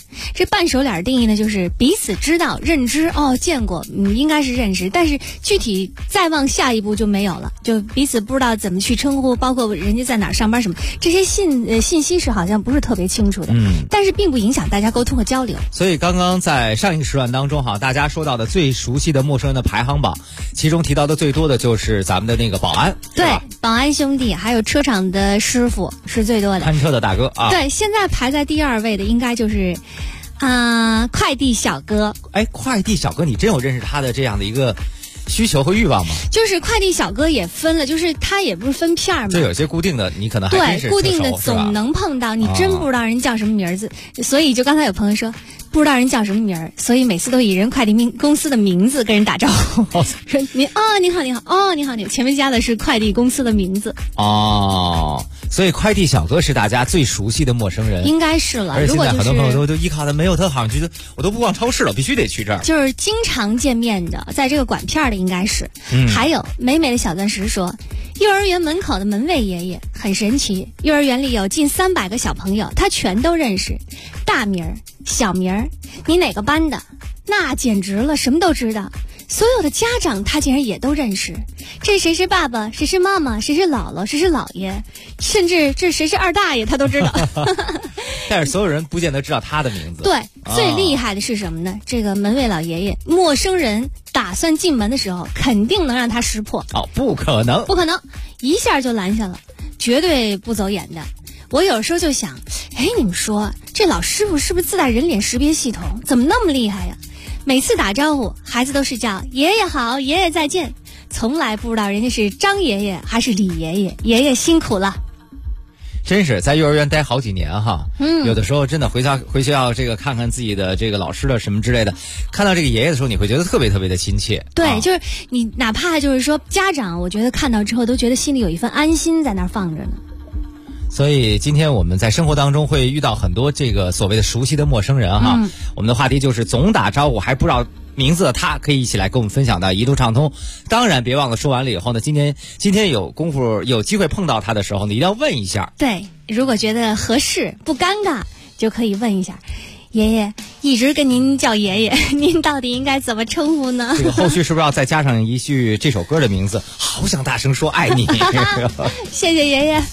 这半熟脸定义呢，就是彼此知道、认知，见过，应该是认识，但是具体再往下一步就没有了，就彼此不知道怎么去称呼，包括人家在哪儿上班什么，这些信息是好像不是特别清楚的。但是并不影响大家沟通和交流。 所以刚刚在上一个时段当中大家说到的最熟悉的陌生人的排行榜，其中提到的最多的就是咱们的那个保安， 对，保安兄弟，还有车厂的师傅是最多的， 看车的大哥啊。 对，现在排在第2位的应该就是快递小哥。 快递小哥，你真有认识他的这样的一个需求和欲望吗？ 就是快递小哥也分了，就是他也不是分片嘛， 就有些固定的，你可能还真是对固定的总能碰到，你真不知道人叫什么名字，所以就刚才有朋友说不知道人叫什么名儿，所以每次都以人快递公司的名字跟人打招呼，说你好，你好，前面加的是快递公司的名字。 所以快递小哥是大家最熟悉的陌生人， 应该是了。 而且现在很多朋友都依靠他，没有他好像觉得我都不逛超市了，必须得去这儿。 就是经常见面的，在这个管片的应该是。还有美美的小钻石说，幼儿园门口的门卫爷爷很神奇，幼儿园里有近300个小朋友，他全都认识，大名儿、小名儿，你哪个班的，那简直了，什么都知道。所有的家长他竟然也都认识，这谁是爸爸，谁是妈妈，谁是姥姥，谁是姥爷，甚至这谁是二大爷他都知道。 但是所有人不见得知道他的名字。 对，最厉害的是什么呢？这个门卫老爷爷，陌生人打算进门的时候肯定能让他识破。 不可能， 一下就拦下了，绝对不走眼的。我有时候就想，你们说这老师傅是不是自带人脸识别系统？怎么那么厉害呀？每次打招呼，孩子都是叫爷爷好，爷爷再见，从来不知道人家是张爷爷还是李爷爷，爷爷辛苦了。 真是在幼儿园待好几年有的时候真的回学校这个看看自己的这个老师的什么之类的，看到这个爷爷的时候，你会觉得特别特别的亲切。 对，就是你哪怕就是说家长，我觉得看到之后都觉得心里有一份安心在那儿放着呢。 所以今天我们在生活当中会遇到很多这个所谓的熟悉的陌生人我们的话题就是总打招呼还不知道名字的他，可以一起来跟我们分享到一路畅通。当然别忘了说完了以后呢，今天有功夫有机会碰到他的时候呢，一定要问一下。 对，如果觉得合适不尴尬，就可以问一下，爷爷一直跟您叫爷爷，您到底应该怎么称呼呢？ 这个后续是不是要再加上一句这首歌的名字？好想大声说爱你。 谢谢爷爷。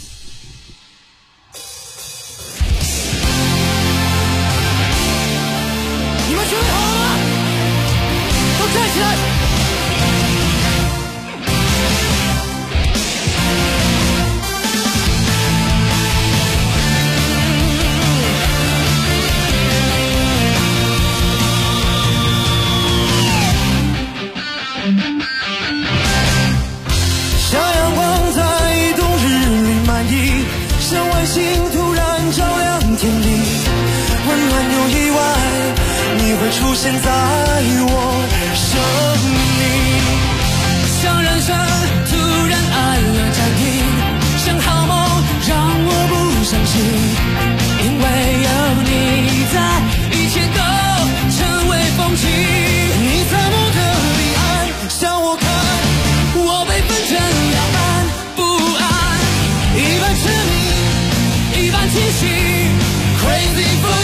站起来！像阳光在冬日里漫溢，像卫星突然照亮天地，温暖又意外，你会出现在我生命，像人生突然按了暂停，像好梦让我不相信，因为有你在，一切都成为风景。你在我的彼岸向我看，我被分成两半，不安，一半痴迷，一半清醒 ，Crazy for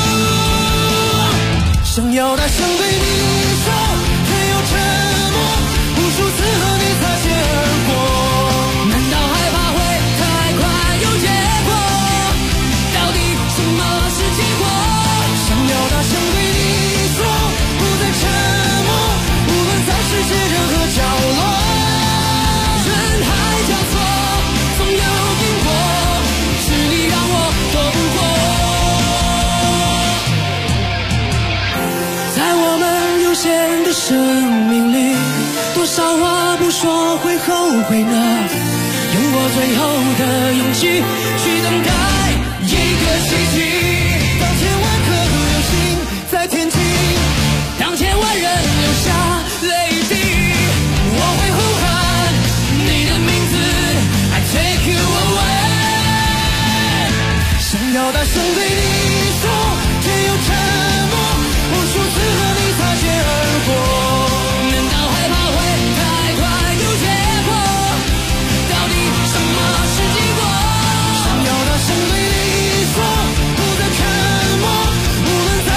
you， 想要大声对你说，却又沉默，无数次和你擦肩而过，难道害怕会太快有结果？到底什么是结果？想要大声对你说，不再沉默，无论在世界任何角落，人海交错，总有因果，是你让我躲不过。在我们有限的生命里，多少话不说会后悔呢？用我最后的勇气去等待一个奇迹。当千万颗流星在天际，当千万人流下泪滴，我会呼喊你的名字 I take you away， 想要大声对你说，却又沉默，无数次和你擦肩而过，难道害怕会太快有结果？到底什么是结果？想要大声对你说，不再沉默，无论在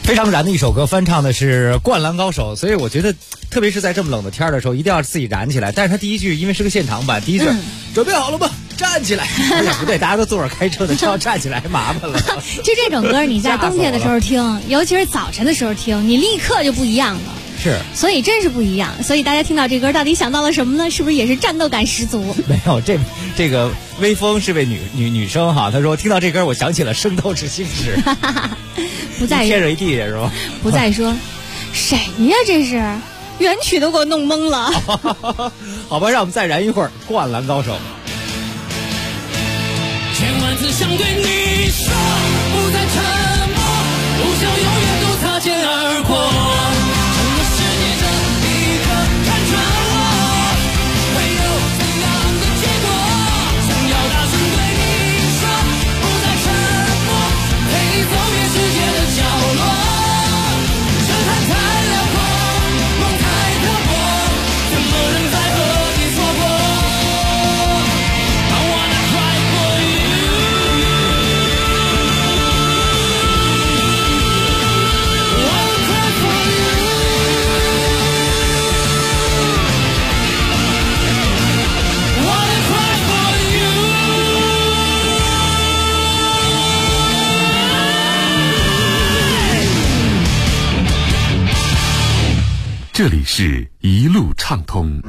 非常燃的一首歌，翻唱的是《灌篮高手》，所以我觉得，特别是在这么冷的天的时候，一定要自己燃起来。但是他第一句因为是个现场版，第一句、准备好了吗？站起来！哎呀，不对，大家都坐着开车的，这要站起来麻烦了。 就这种歌，你在冬天的时候听，尤其是早晨的时候听，你立刻就不一样了。 是， 所以真是不一样。所以大家听到这歌，到底想到了什么呢？是不是也是战斗感十足？ 没有，这个微风是位女生哈，她说听到这歌，我想起了《圣斗士星矢》。 不在天上一地是吧？ 不再说，谁呀？这是原曲都给我弄懵了。 好吧，让我们再燃一会儿《灌篮高手》。 千万次想对你说，不再沉默，不想永远都擦肩而过。整个世界这一刻看穿我，会有怎样的结果？想要大声对你说，不再沉默，陪你走遍世界的角落。这海太辽阔，梦太刻薄，怎么能再和你错过？ 这里是一路畅通。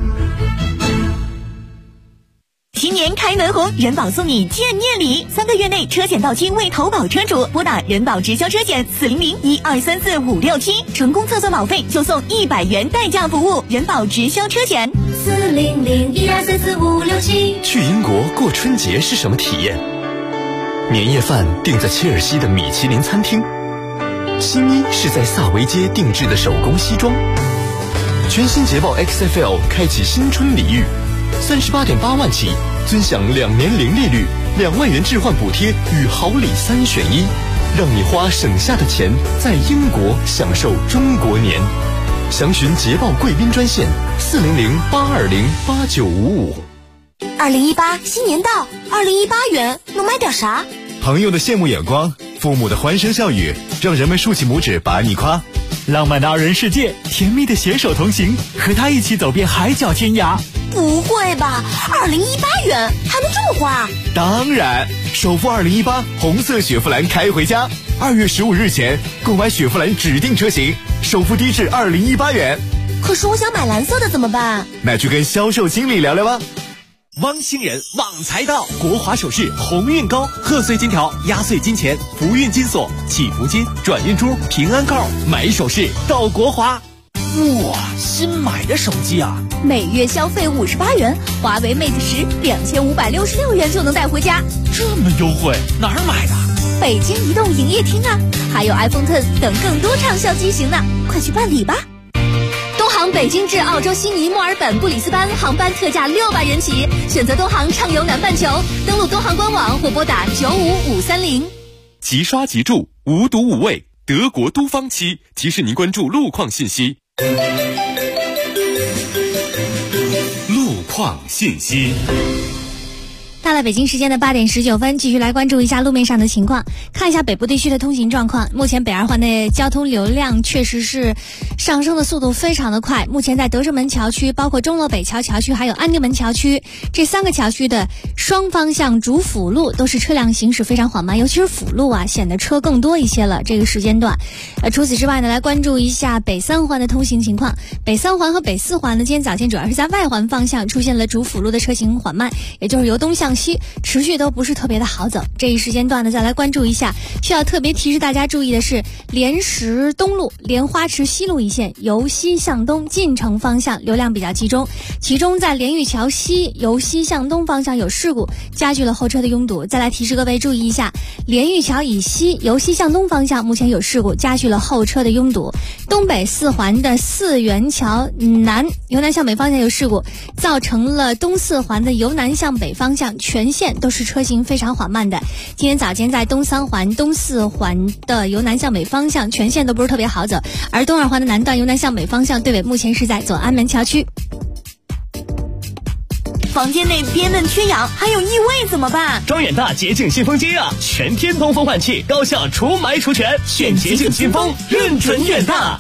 新年开门红，人保送你见面礼，3个月内车险到期为投保车主，拨打人保直销车险400-1234-567，成功测算保费就送100元代驾服务。人保直销车险 400-1234-567。 去英国过春节是什么体验？年夜饭订在切尔西的米其林餐厅，新衣是在萨维街定制的手工西装。全新捷豹 XFL 开启新春礼遇，38.8万起，尊享2年零利率，2万元置换补贴与好礼3选1，让你花省下的钱在英国享受中国年。详询捷豹贵宾专线400-820-8955。 2018新年到，2018元能买点啥？ 朋友的羡慕眼光，父母的欢声笑语，让人们竖起拇指把你夸。 浪漫的2人世界，甜蜜的携手同行，和他一起走遍海角天涯。 不会吧，2018元还能这么花？ 当然，首付2018红色雪佛兰开回家，2月15日前购买雪佛兰指定车型，首付低至2018元。 可是我想买蓝色的怎么办？ 那去跟销售经理聊聊吧。 汪星人旺财到，国华首饰鸿运高，贺岁金条、压岁金钱、福运金锁、祈福金、转运珠、平安扣，买首饰到国华。 哇，新买的手机啊！ 每月消费58元，华为 Mate 10 2566元就能带回家， 这么优惠，哪儿买的？ 北京移动营业厅啊，还有 iPhone X 等更多畅销机型呢，快去办理吧！东航北京至澳洲悉尼、墨尔本、布里斯班航班特价600元起，选择东航畅游南半球，登录东航官网或拨打95530。 即刷即住，无毒无味，德国都方漆提示您关注路况信息。路况信息。 到了北京时间的8点19分，继续来关注一下路面上的情况，看一下北部地区的通行状况。目前北二环的交通流量确实是上升的速度非常的快，目前在德胜门桥区、包括钟楼北桥桥区还有安定门桥区这3个桥区的双方向主辅路都是车辆行驶非常缓慢，尤其是辅路啊，显得车更多一些了这个时间段。除此之外呢，来关注一下北3环的通行情况。北3环和北4环呢，今天早间主要是在外环方向出现了主辅路的车行缓慢，也就是由东向西持续都不是特别的好走。这一时间段呢，再来关注一下，需要特别提示大家注意的是，莲石东路、莲花池西路一线由西向东进城方向流量比较集中，其中在莲玉桥西由西向东方向有事故，加剧了后车的拥堵。再来提示各位注意一下，莲玉桥以西由西向东方向目前有事故，加剧了后车的拥堵。东北4环的4元桥南由南向北方向有事故，造成了东4环的由南向北方向全线都是车行非常缓慢的。今天早间在东3环、东4环的由南向北方向全线都不是特别好走，而东2环的南段由南向北方向对尾目前是在左安门桥区。 房间内憋闷缺氧，还有异味怎么办？ 庄远大洁净新风机啊，全天通风换气，高效除霾除醛，选洁净新风，认准远大。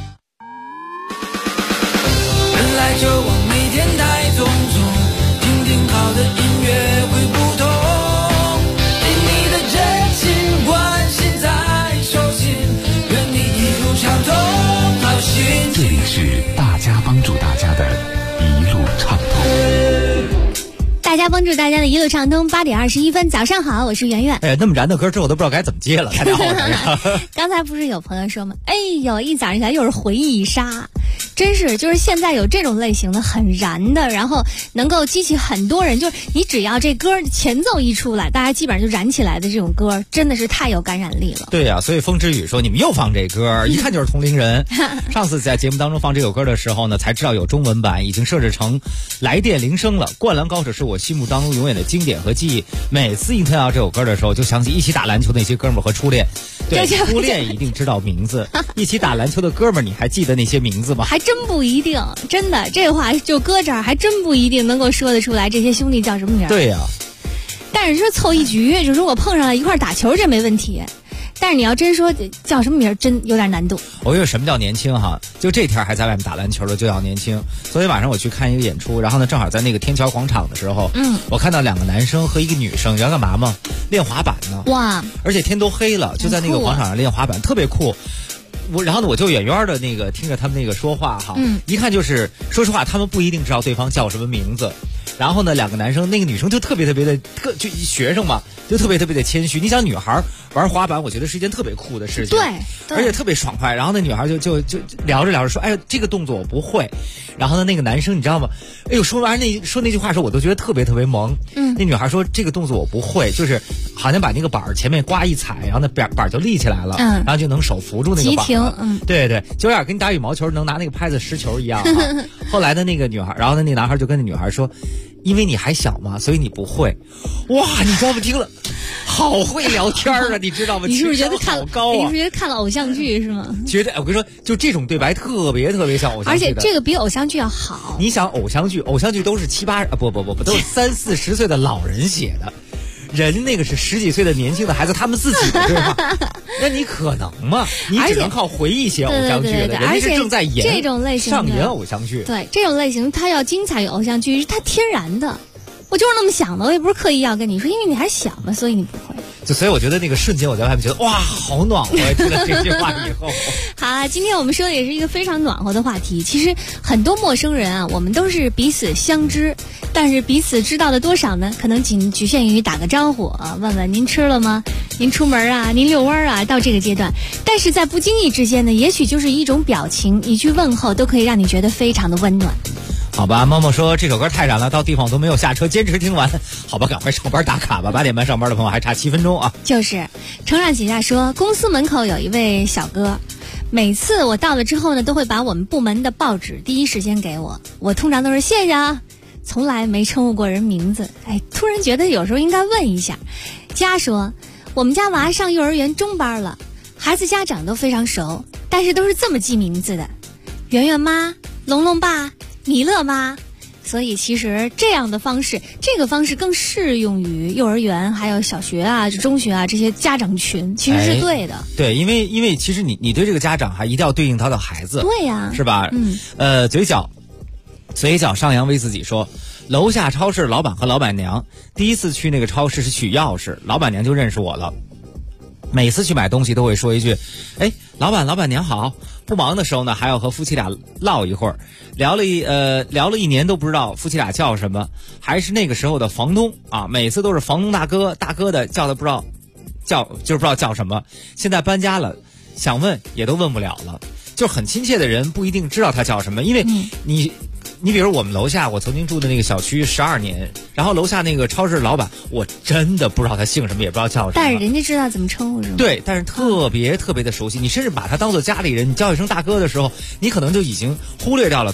人来就往每天带匆匆，听听好的音乐会不同，给你的真心关心在手心，愿你一路畅通好心情。 这里是大家帮助大家的一路畅通。 大家帮助大家的一路畅通，8点21分，早上好，我是圆圆。 那么燃的歌之后我都不知道该怎么接了。大家好， 刚才不是有朋友说吗？哎呦，一早上起来又是回忆杀。真是，就是现在有这种类型的很燃的，然后能够激起很多人，就是你只要这歌前奏一出来，大家基本上就燃起来的这种歌，真的是太有感染力了。 对呀，所以风之雨说你们又放这歌，一看就是同龄人。上次在节目当中放这首歌的时候呢，才知道有中文版，已经设置成来电铃声了。灌篮高手是我心目当中永远的经典和记忆，每次一听到这首歌的时候，就想起一起打篮球那些哥们儿和初恋。对，初恋一定知道名字，一起打篮球的哥们儿，你还记得那些名字吗？ 还真不一定，真的，这话就搁这儿，还真不一定能够说得出来这些兄弟叫什么名。 对呀， 但是说凑一局，就如果碰上了一块打球，这没问题。但是你要真说叫什么名，真有点难度。 我以为什么叫年轻哈？就这天还在外面打篮球的就叫年轻。昨天晚上我去看一个演出，然后呢，正好在那个天桥广场的时候，我看到2个男生和一个女生，你知道干嘛吗？练滑板呢。 哇！ 而且天都黑了，就在那个广场上练滑板，特别酷。然后呢，我就远远的那个听着他们那个说话哈，一看就是说实话，他们不一定知道对方叫什么名字。然后呢，2个男生，那个女生就特别的就学生嘛，就特别的谦虚。你想女孩玩滑板，我觉得是一件特别酷的事情， 对， 而且特别爽快。然后那女孩就聊着说，哎呀，这个动作我不会。然后呢，那个男生你知道吗？哎呦，说完那句话的时候，我都觉得特别萌。那女孩说这个动作我不会，就是好像把那个板前面刮一踩，然后那板就立起来了，然后就能手扶住那个板了。对，就有点跟你打羽毛球能拿那个拍子实球一样。后来的那个女孩，然后呢，那男孩就跟那女孩说，因为你还小嘛，所以你不会。哇，你知道吗？听了好会聊天啊，你知道吗？ 你是不是觉得看好高啊？ 你是不是觉得看了偶像剧是吗？ 觉得我跟你说，就这种对白特别像偶像剧， 而且这个比偶像剧要好。 你想偶像剧都是不，都是30、40岁的老人写的。人那个是10几岁的年轻的孩子，他们自己的对话，那你可能吗？你只能靠回忆写偶像剧了。人家是正在演这种类型上演偶像剧。 对，这种类型它要精彩于偶像剧，是它天然的。我就是那么想的，我也不是刻意要跟你说，因为你还小嘛，所以你不会。 所以我觉得那个瞬间我在外面觉得哇，好暖和呀！听了这句话以后， 好，今天我们说的也是一个非常暖和的话题。其实很多陌生人啊，我们都是彼此相知，但是彼此知道的多少呢？可能仅局限于打个招呼啊，问问您吃了吗？您出门啊？您遛弯啊？到这个阶段，但是在不经意之间呢，也许就是一种表情，一句问候，都可以让你觉得非常的温暖。 好吧，猫猫说这首歌太燃了，到地方我都没有下车，坚持听完。好吧，赶快上班打卡吧，8点半上班的朋友还差7分钟啊。 就是承让几下说，公司门口有一位小哥，每次我到了之后呢，都会把我们部门的报纸第一时间给我，我通常都是谢谢啊，从来没称呼过人名字。哎，突然觉得有时候应该问一下。佳说，我们家娃上幼儿园中班了，孩子家长都非常熟，但是都是这么记名字的：圆圆妈、龙龙爸、米乐妈。所以其实这样的方式，这个方式更适用于幼儿园还有小学啊、中学啊这些家长群，其实是对的。 对，因为其实你对这个家长还一定要对应他的孩子， 对呀， 是吧？嘴角上扬为自己说，楼下超市老板和老板娘第一次去那个超市是取钥匙，老板娘就认识我了。每次去买东西都会说一句，哎，老板娘好。不忙的时候呢，还要和夫妻俩唠一会儿，聊了1年都不知道夫妻俩叫什么，还是那个时候的房东啊，每次都是房东大哥的叫的不知道叫什么。现在搬家了，想问也都问不了了，就很亲切的人不一定知道他叫什么，因为你比如我们楼下，我曾经住的那个小区12年，然后楼下那个超市老板，我真的不知道他姓什么，也不知道叫什么。 但是人家知道怎么称呼是吗？ 对，但是特別的熟悉，你甚至把他当做家里人，你叫一声大哥的时候，你可能就已经忽略掉了他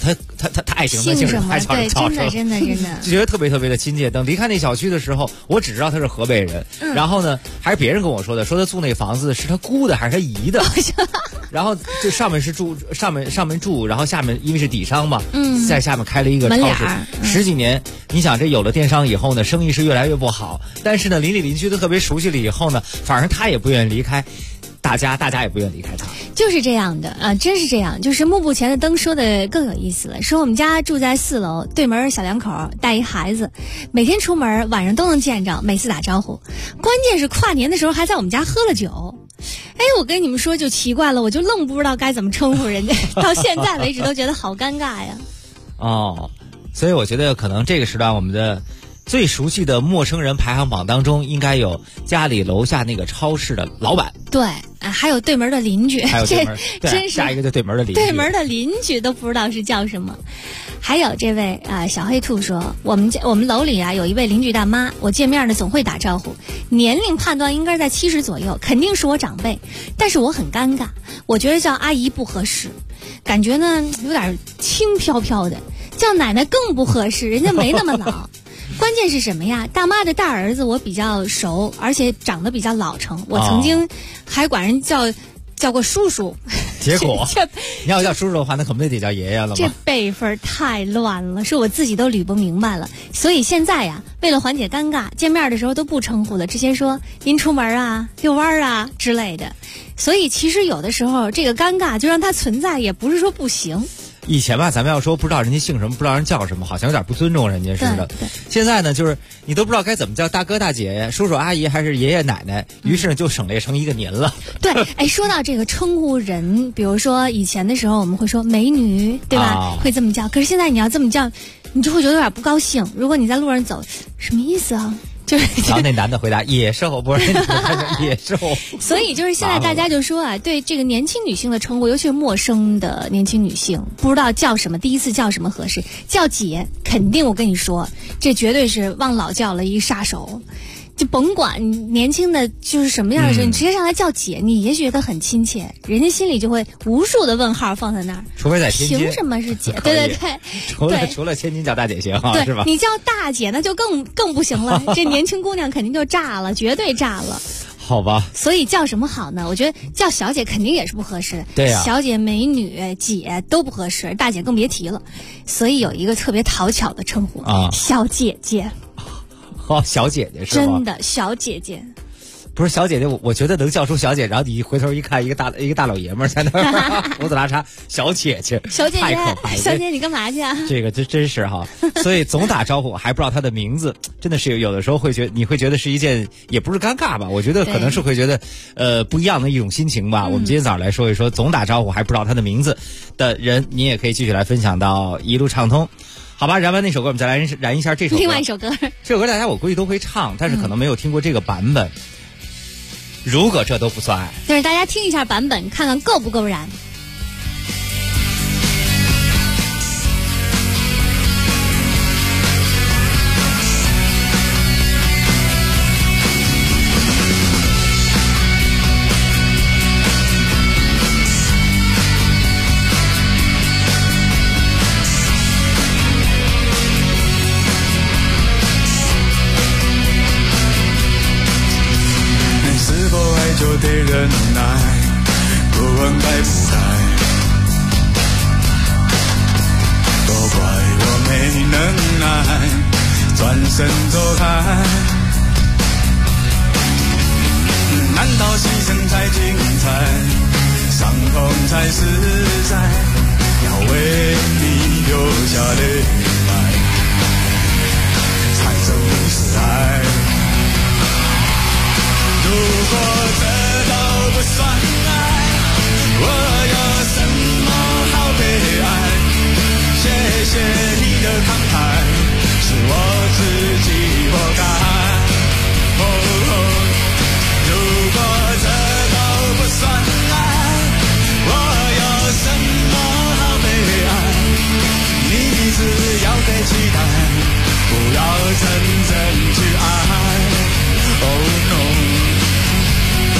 他爱情的姓什么？ 对，真的就觉得特别特别的亲切。等离开那小区的时候，我只知道他是河北人，然后呢，还是别人跟我说的，说他住那房子是他姑的还是他姨的，然后就上面住，然后下面因为是底商嘛，在下面开了一个超市，10几年。你想这有了电商以后呢，生意是越来越不好，但是呢，邻里邻居都特别熟悉了以后呢，反而他也不愿意离开。大家也不愿意离开他， 就是这样的啊，真是这样。就是幕布前的灯说的更有意思了，说我们家住在4楼，对门小两口带一孩子，每天出门晚上都能见着，每次打招呼。关键是跨年的时候还在我们家喝了酒。哎，我跟你们说就奇怪了，我就愣不知道该怎么称呼人家，到现在为止都觉得好尴尬呀。 哦，所以我觉得可能这个时段我们的最熟悉的陌生人排行榜当中，应该有家里楼下那个超市的老板， 对，还有对门的邻居， 还有对门， 这真是下一个就对门的邻居， 对门的邻居都不知道是叫什么。还有这位小黑兔说，我们楼里有一位邻居大妈，我见面呢总会打招呼，年龄判断应该在70左右，肯定是我长辈，但是我很尴尬，我觉得叫阿姨不合适，感觉呢有点轻飘飘的，叫奶奶更不合适，人家没那么老。关键是什么呀？大妈的大儿子我比较熟，而且长得比较老成，我曾经还管人叫过叔叔。 结果你要叫叔叔的话，那可不得叫爷爷了吗？ 这辈分太乱了，是我自己都捋不明白了。所以现在呀，为了缓解尴尬，见面的时候都不称呼了，之前说您出门啊、遛弯啊之类的。所以其实有的时候这个尴尬就让它存在，也不是说不行。 以前吧，咱们要说不知道人家姓什么，不知道人叫什么，好像有点不尊重人家似的。现在呢，就是你都不知道该怎么叫大哥大姐、叔叔阿姨还是爷爷奶奶，于是呢就省略成一个您了。 对，哎，说到这个称呼人，比如说以前的时候我们会说美女，对吧？会这么叫。可是现在你要这么叫，你就会觉得有点不高兴。如果你在路上走，什么意思啊？ 然后那男的回答野兽，不是野兽。 所以就是现在大家就说对这个年轻女性的称呼，尤其是陌生的年轻女性，不知道叫什么，第一次叫什么合适，叫姐肯定，我跟你说，这绝对是忘老叫了一杀手。就甭管年轻的就是什么样的时候，你直接上来叫姐，你也觉得很亲切，人家心里就会无数的问号放在那儿。 除非在天津， 凭什么是姐？对。 除了天津叫大姐行对， 是吧？ 你叫大姐那就更不行了，这年轻姑娘肯定就炸了，绝对炸了。 好吧。 所以叫什么好呢？我觉得叫小姐肯定也是不合适的。 对呀， 小姐、美女、姐都不合适，大姐更别提了。所以有一个特别讨巧的称呼小姐姐。 小姐姐是吗？ 真的小姐姐， 不是小姐姐，我觉得能叫出小姐，然后你回头一看，一个大老爷们儿在那儿胡子拉碴，小姐姐， 小姐姐， 太可怕了。 小姐你干嘛去啊？ 这个真是哈，所以总打招呼还不知道他的名字，真的是有的时候你会觉得是一件，也不是尴尬吧？我觉得可能是会觉得不一样的一种心情吧。我们今天早上来说一说，总打招呼还不知道他的名字的人，你也可以继续来分享到一路畅通。好吧，燃完那首歌，我们再来燃一下这首歌。 另外一首歌， 这首歌大家我估计都会唱，但是可能没有听过这个版本。如果这都不算爱， 就是大家听一下版本，看看够不够燃。 就得忍耐，不问该不该，都怪我没能耐，转身走开。难道牺牲才精彩，伤痛才实在？要为你流下泪来，才真不是爱。如果这都不算爱，我有什么好悲哀？谢谢你的慷慨，是我自己活该。如果这都不算爱，我有什么好悲哀？你只要别期待，不要真正去爱。Oh no。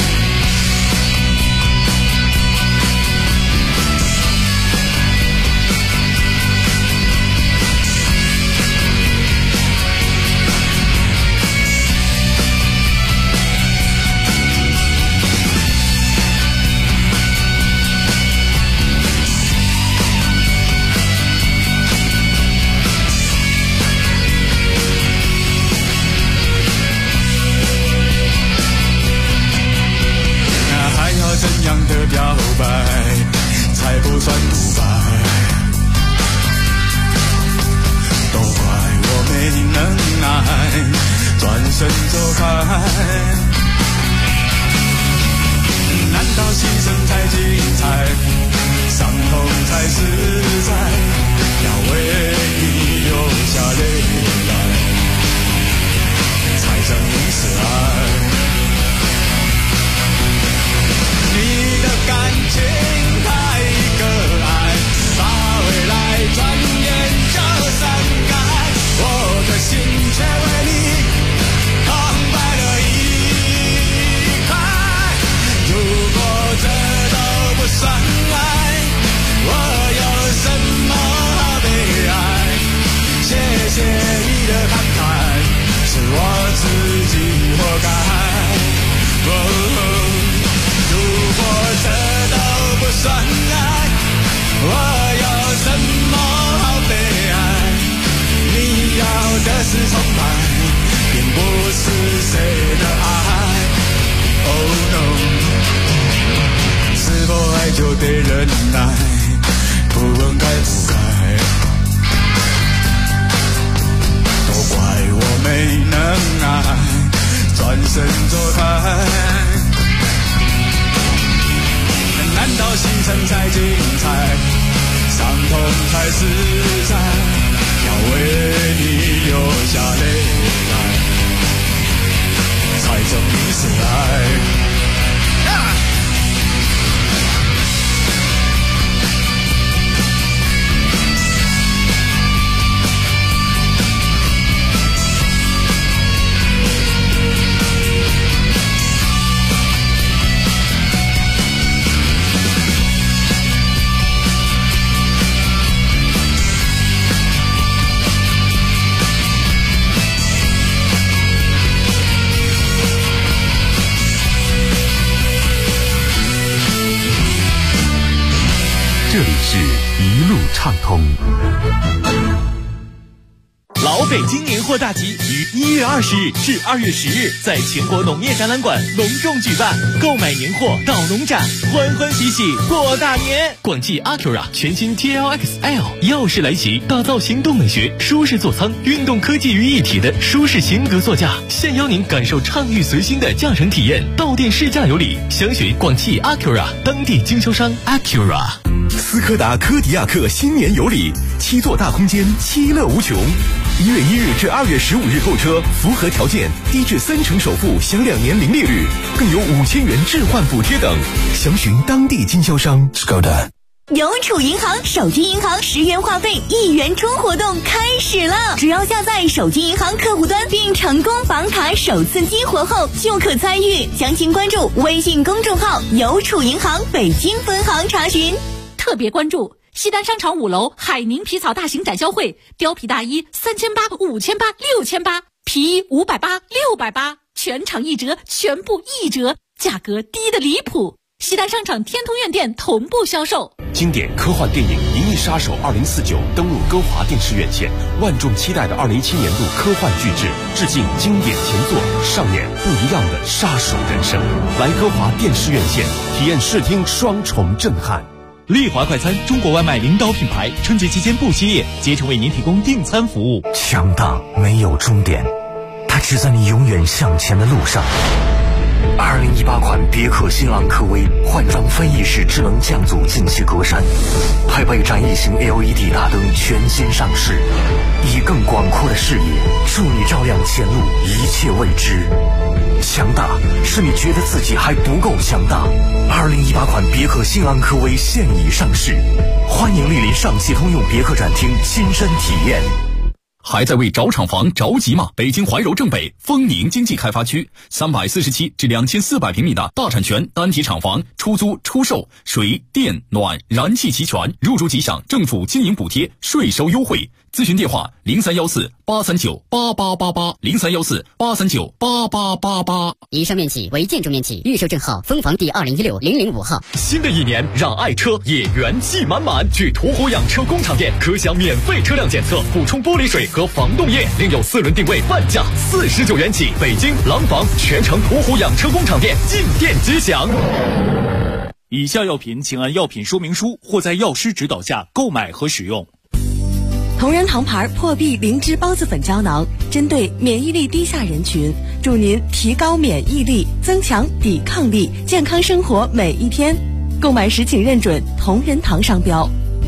怎样的表白才不算独白？都怪我没能爱，转身走开。难道牺牲才精彩，伤痛才实在？要为你流下泪来，才证明是爱。你的感情太可爱，把未来转眼就散开，我的心却为你空白了一块。如果这都不算爱，我有什么好悲哀？谢谢你的慷慨，是我自己活该。如果这都不算爱，我有什么好悲哀？你要的是崇拜，并不是谁的爱。Oh no， 是否爱就得忍耐，不问该不该？都怪我没能爱，转身走开。难道牺牲才精彩，伤痛才实在？要为你流下泪来，才证明是爱。 这里是一路畅通。 老北京年货大集于1月20日至2月10日在全国农业展览馆隆重举办，购买年货到农展，欢欢喜喜过大年。广汽 Acura 全新 TLX-L 耀世来袭，打造行动美学、舒适座舱、运动科技于一体的舒适型格座驾，现邀您感受畅域随心的驾乘体验。到店试驾有礼，详询广汽 Acura 当地经销商 Acura。 斯柯达柯迪亚克新年有礼，7座大空间，其乐无穷。1月1日至2月15日购车，符合条件，低至30%首付，享2年零利率，更有5000元置换补贴等。详询当地经销商。Skoda。 邮储银行手机银行10元话费1元充活动开始了！只要下载手机银行客户端并成功绑卡首次激活后，就可参与。详情关注微信公众号“邮储银行北京分行”查询。 特别关注西单商场5楼海宁皮草大型展销会，貂皮大衣3800、5800、6800，皮衣580、680，全场1折，全部1折，价格低得离谱。西单商场天通苑店同步销售。 经典科幻电影《银翼杀手2049》登陆歌华电视院线，万众期待的2017年度科幻巨制，致敬经典前作，上演不一样的杀手人生。来歌华电视院线体验视听双重震撼。 丽华快餐，中国外卖领导品牌，春节期间不歇业，竭诚为您提供订餐服务。 强大没有终点，它只在你永远向前的路上。2018款别克新朗科威换装飞翼式智能降阻进气格栅，配备展翼型 LED 大灯全新上市，以更广阔的视野助你照亮前路一切未知。强大是你觉得自己还不够强大。2018款别克新朗科威现已上市，欢迎莅临上汽通用别克展厅亲身体验。 还在为找厂房着急吗？北京怀柔正北丰宁经济开发区347至2400平米的大产权单体厂房，出租出售，水电暖燃气齐全，入住即享政府经营补贴，税收优惠。咨询电话0314839888，0314839888。 以上面企为建筑面企，预售证号分房第2016005号。 新的一年，让爱车也元气满满。去途虎养车工厂店，可享免费车辆检测、补充玻璃水和防冻液，另有4轮定位半价49元起。北京廊坊全城途虎养车工厂店进店即享。 以下药品请按药品说明书或在药师指导下购买和使用。 同仁堂牌破壁灵芝孢子粉胶囊，针对免疫力低下人群，助您提高免疫力，增强抵抗力，健康生活每一天。购买时请认准同仁堂商标。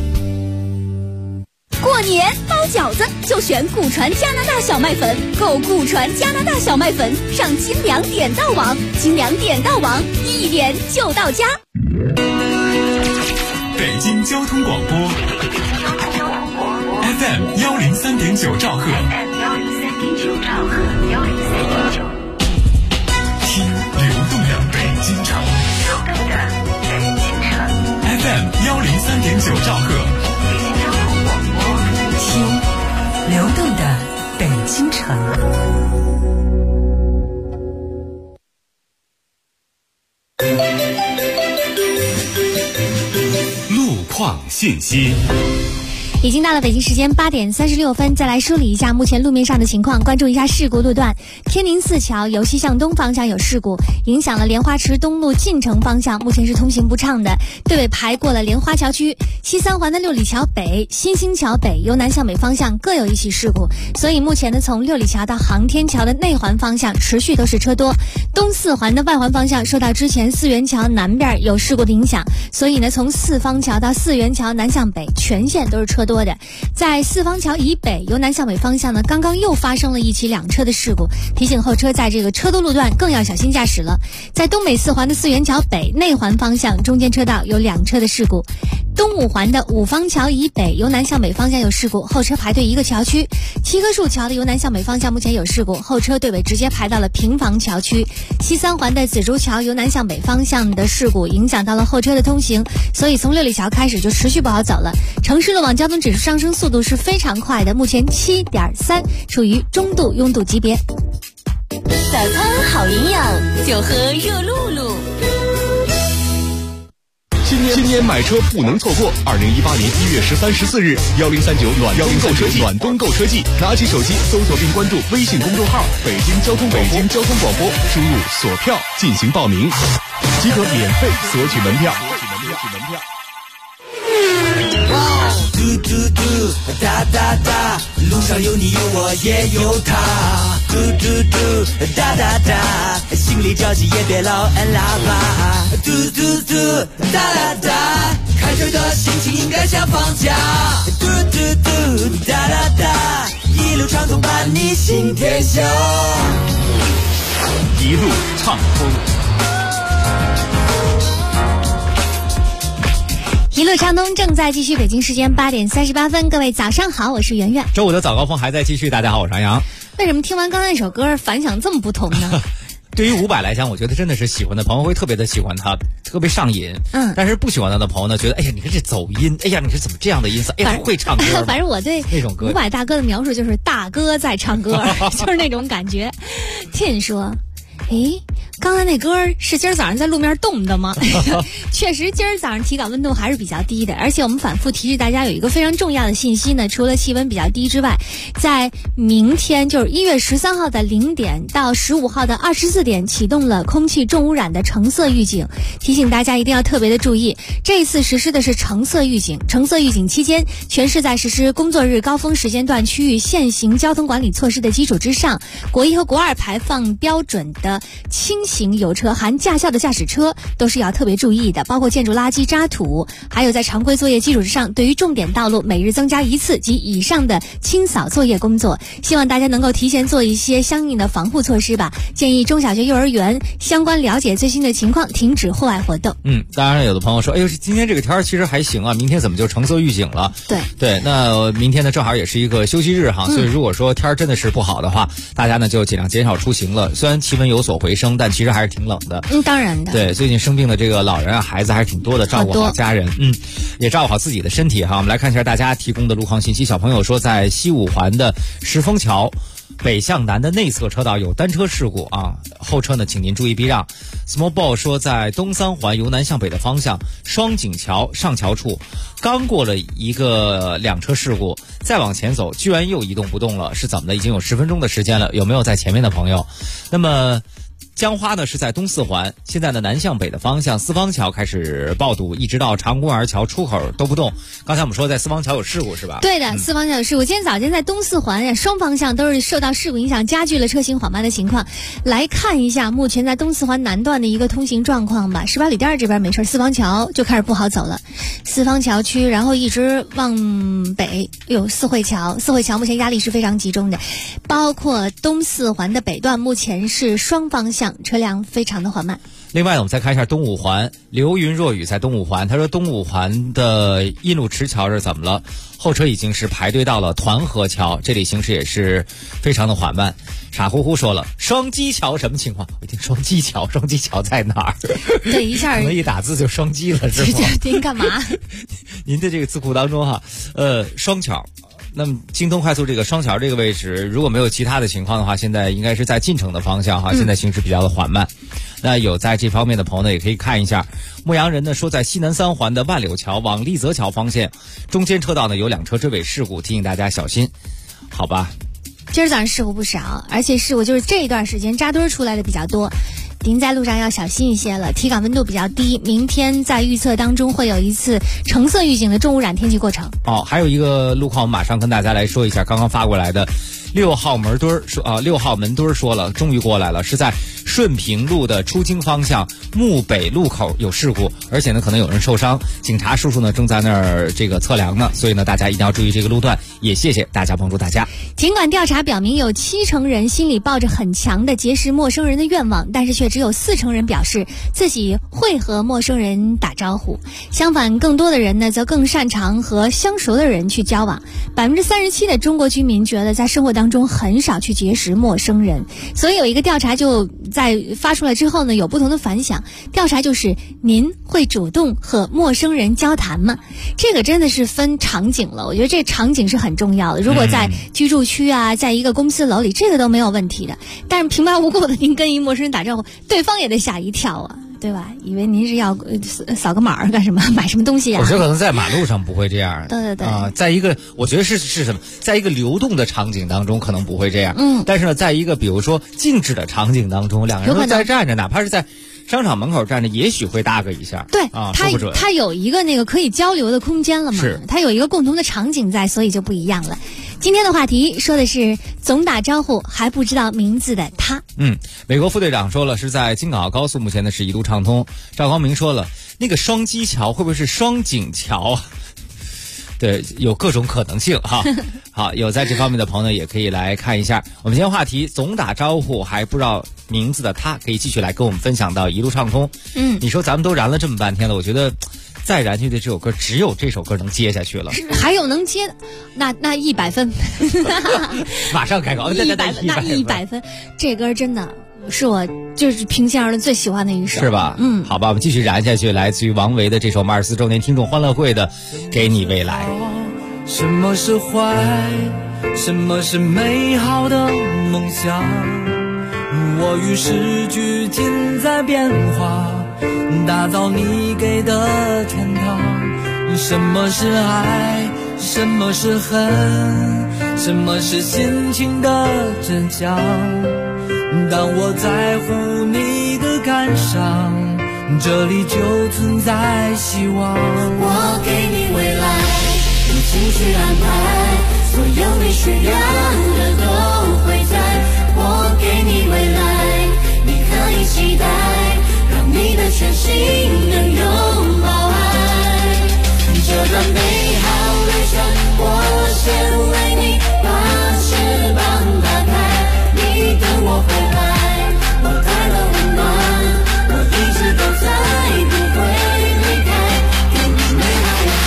过年包饺子就选古传加拿大小麦粉，购古传加拿大小麦粉上金粮点到网，金粮点到网，一点就到家。 北京交通广播 FM 103.9兆赫，听流动的北京城。FM 103.9兆赫， 听流动的北京城。 路况信息。 已经到了北京时间8点36分，再来梳理一下目前路面上的情况，关注一下事故路段。天宁寺桥由西向东方向有事故，影响了莲花池东路进城方向，目前是通行不畅的，队尾排过了莲花桥区。西三环的六里桥北、新兴桥北由南向北方向各有一起事故，所以目前呢，从六里桥到航天桥的内环方向持续都是车多。东四环的外环方向受到之前四元桥南边有事故的影响，所以呢，从四方桥到四元桥南向北全线都是车多的。在四方桥以北由南向北方向呢，刚刚又发生了一起两车的事故，提醒后车在这个车多路段更要小心驾驶了。在东北四环的四元桥北内环方向中间车道有两车的事故。东五环的五方桥以北由南向北方向有事故，后车排队一个桥区。七棵树桥的由南向北方向目前有事故，后车队尾直接排到了平房桥区。西三环的紫竹桥由南向北方向的事故影响到了后车的通行，所以从六里桥开始就持续不好走了。城市路网交通指数上升速度是非常快的，目前7.3，处于中度拥堵级别。 早餐好营养，就喝热露露。 新年买车不能错过！2018年1月13、14日，1039暖冬购车季，拿起手机搜索并关注微信公众号“北京交通广播”，输入锁票进行报名，即可免费索取门票。 嘟嘟嘟，哒哒哒，路上有你有我也有他。嘟嘟嘟，哒哒哒，心里着急也别老按喇叭。嘟嘟嘟，哒哒哒，开车的心情应该像放假。嘟嘟嘟，哒哒哒，一路畅通伴你行天下。 一路畅通。 一路畅通正在继续，北京时间8点38分，各位早上好，我是圆圆。 周五的早高峰还在继续，大家好，我是杨洋。 为什么听完刚才那首歌反响这么不同呢？ 对于伍佰来讲，我觉得真的是喜欢的朋友会特别的喜欢他，特别上瘾。但是不喜欢他的朋友呢，觉得哎呀，你看这走音，哎呀，你是怎么这样的音色？哎呀，会唱歌。 反正我对那种歌， 伍佰大哥的描述就是大哥在唱歌，就是那种感觉。Tin 说。诶，刚才那歌是今儿早上在路面冻的吗？确实，今儿早上体感温度还是比较低的，而且我们反复提示大家有一个非常重要的信息呢，除了气温比较低之外，在明天就是1月13号的0点到15号的24点启动了空气重污染的橙色预警，提醒大家一定要特别的注意，这一次实施的是橙色预警。橙色预警期间，全市在实施工作日高峰时间段区域现行交通管理措施的基础之上，国一和国二排放标准的轻型油车含驾校的驾驶车都是要特别注意的，包括建筑垃圾、渣土，还有在常规作业基础之上，对于重点道路每日增加1次及以上的清扫作业工作，希望大家能够提前做一些相应的防护措施吧。建议中小学、幼儿园相关了解最新的情况，停止户外活动。 当然有的朋友说，哎呦，今天这个天其实还行啊，明天怎么就橙色预警了？对，那明天呢正好也是一个休息日哈，所以如果说天真的是不好的话，大家呢就尽量减少出行了。虽然气温有所回升，但其实还是挺冷的。 当然的。 对，最近生病的这个老人啊、孩子还是挺多的，照顾好家人，也照顾好自己的身体哈。我们来看一下大家提供的路况信息。小朋友说，在西五环的石峰桥北向南的内侧车道有单车事故啊，后车呢请您注意避让。Small Ball 说，在东三环由南向北的方向双井桥上桥处刚过了一个两车事故，再往前走居然又一动不动了，是怎么的？已经有10分钟的时间了，有没有在前面的朋友？那么江花呢是在东四环，现在呢南向北的方向四方桥开始爆堵，一直到长公园桥出口都不动。刚才我们说在四方桥有事故是吧？ 对的，四方桥有事故。今天早间在东四环双方向都是受到事故影响，加剧了车行缓慢的情况。来看一下目前在东四环南段的一个通行状况吧。18里店这边没事，四方桥就开始不好走了。四方桥区，然后一直往北有四惠桥，四惠桥目前压力是非常集中的，包括东四环的北段目前是双方向车辆非常的缓慢。 另外呢，我们再看一下东五环，流云若雨在东五环，他说东五环的印路池桥是怎么了？后车已经是排队到了团河桥，这里行驶也是非常的缓慢。傻乎乎说了双击桥什么情况？我一听双击桥，双击桥在哪儿？ 对，一下可能一打字就双击了，是吗？ 您干嘛？ 您的这个字库当中哈，双桥。那么京通快速这个双桥这个位置，如果没有其他的情况的话，现在应该是在进城的方向哈，现在行驶比较的缓慢。那有在这方面的朋友呢，也可以看一下。牧羊人呢说，在西南三环的万柳桥往丽泽桥方向，中间车道呢有2车追尾事故，提醒大家小心。好吧。 今儿早上事故不少，而且事故就是这一段时间扎堆出来的比较多。您在路上要小心一些了，体感温度比较低。明天在预测当中会有一次橙色预警的重污染天气过程。 还有一个路况，我们马上跟大家来说一下，刚刚发过来的6号门墩说6号门墩说了，终于过来了，是在顺平路的出京方向木北路口有事故，而且呢可能有人受伤，警察叔叔呢正在那儿这个测量呢，所以呢大家一定要注意这个路段，也谢谢大家帮助大家。 尽管调查表明有70%人心里抱着很强的结识陌生人的愿望，但是却只有40%人表示自己会和陌生人打招呼。相反，更多的人呢则更擅长和相熟的人去交往。37%的中国居民觉得在生活当中很少去结识陌生人，所以有一个调查就在发出来之后呢，有不同的反响。调查就是您会主动和陌生人交谈吗？这个真的是分场景了，我觉得这场景是很重要的。如果在居住区啊，在一个公司楼里，这个都没有问题的。但是平白无故的您跟一陌生人打招呼，对方也得吓一跳啊，对吧？以为您是要扫个码干什么，买什么东西啊？ 我觉得可能在马路上不会这样。 对在一个我觉得是什么，在一个流动的场景当中可能不会这样。但是呢，在一个比如说静止的场景当中，两个人都在站着，哪怕是在商场门口站着，也许会搭个一下。 对说不准。 它有一个那个可以交流的空间了嘛？ 是， 它有一个共同的场景在，所以就不一样了。今天的话题说的是总打招呼还不知道名字的他。 美国副队长说了，是在京港澳高速目前呢是一路畅通。赵光明说了，那个双击桥会不会是双井桥？对，有各种可能性哈。好，有在这方面的朋友也可以来看一下。我们今天话题总打招呼还不知道名字的他，可以继续来跟我们分享到一路畅通。你说咱们都燃了这么半天了，我觉得再燃去的这首歌，只有这首歌能接下去了。 还有能接，那100分。 马上改口 ，100分，这歌真的是我就是平心而论最喜欢的一首， 是吧？好吧，我们继续燃下去，来自于王维的这首我们24周年听众欢乐会的《给你未来》。 什么是坏？什么是美好的梦想？我与世俱进在变化，打造你给的天堂。什么是爱？什么是恨？什么是心情的真相？当我在乎你的感伤，这里就存在希望。 我给你未来，用心去安排，所有你需要的都会在。我给你未来，你可以期待，让你的全心能拥抱爱。这段美好旅程，我先为你把翅膀打开，你等我回来，我带了温暖，我一直都在，不会离开，给你美好未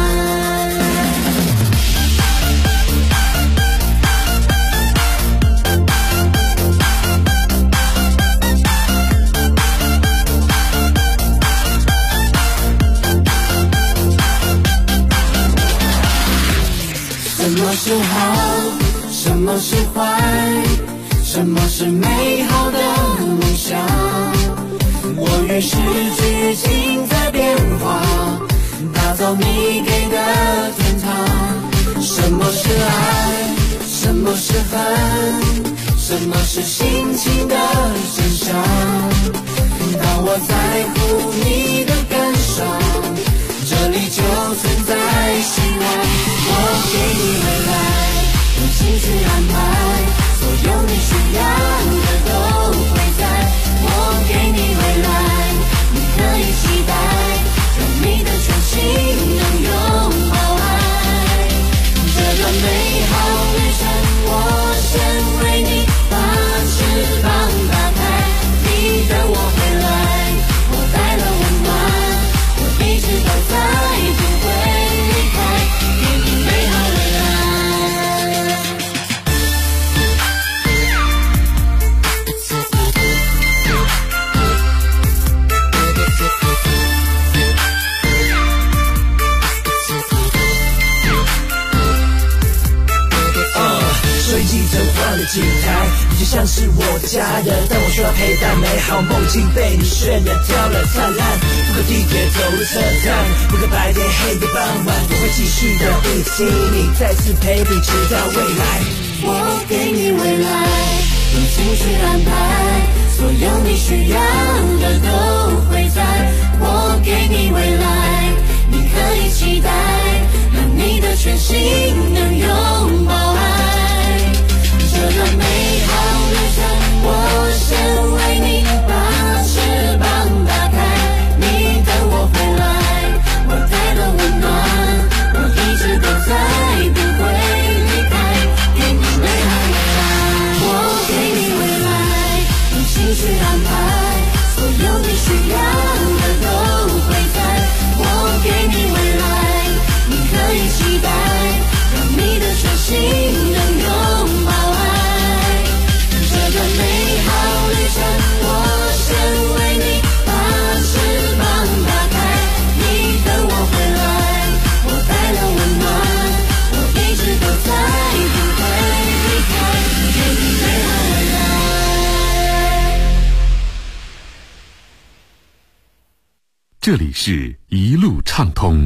什么是好，什么是坏，什么是美好的梦想？我与世俱进在变化，打造你给的天堂。什么是爱，什么是恨，什什么是心情的真相？当我在乎你的感受，这里就存在希望。我给你未来，用心去安排，所有你需要的都会在。我给你未来，你可以期待，让你的全心能拥抱爱。这段美好旅程，我先为你把翅膀打开，你等我回来，我带了温暖，我一直都在，不会离开，给你美好未来。 随即腾换了景台，你就像是我的家人，但我需要陪伴，美好梦境被你渲染掉了灿烂。不可地铁走入车站，不可白天黑夜傍晚，我会继续的一起你再次陪你直到未来。 我给你未来，用心去安排，所有你需要的都会在。我给你未来，你可以期待，让你的全心能拥抱爱。这段美好旅程，我先为你把翅膀打开，你等我回来，我带了温暖，我一直都在，不会离开，给你美好未来。我给你未来，用心去安排，所有你需要的都会在。我给你未来，你可以期待，让你的全心能拥抱爱。这段美好旅程，我先为你把翅膀打开，你等我回来，我带了温暖，我一直都在，不会离开，给你美好未来。 这里是一路畅通。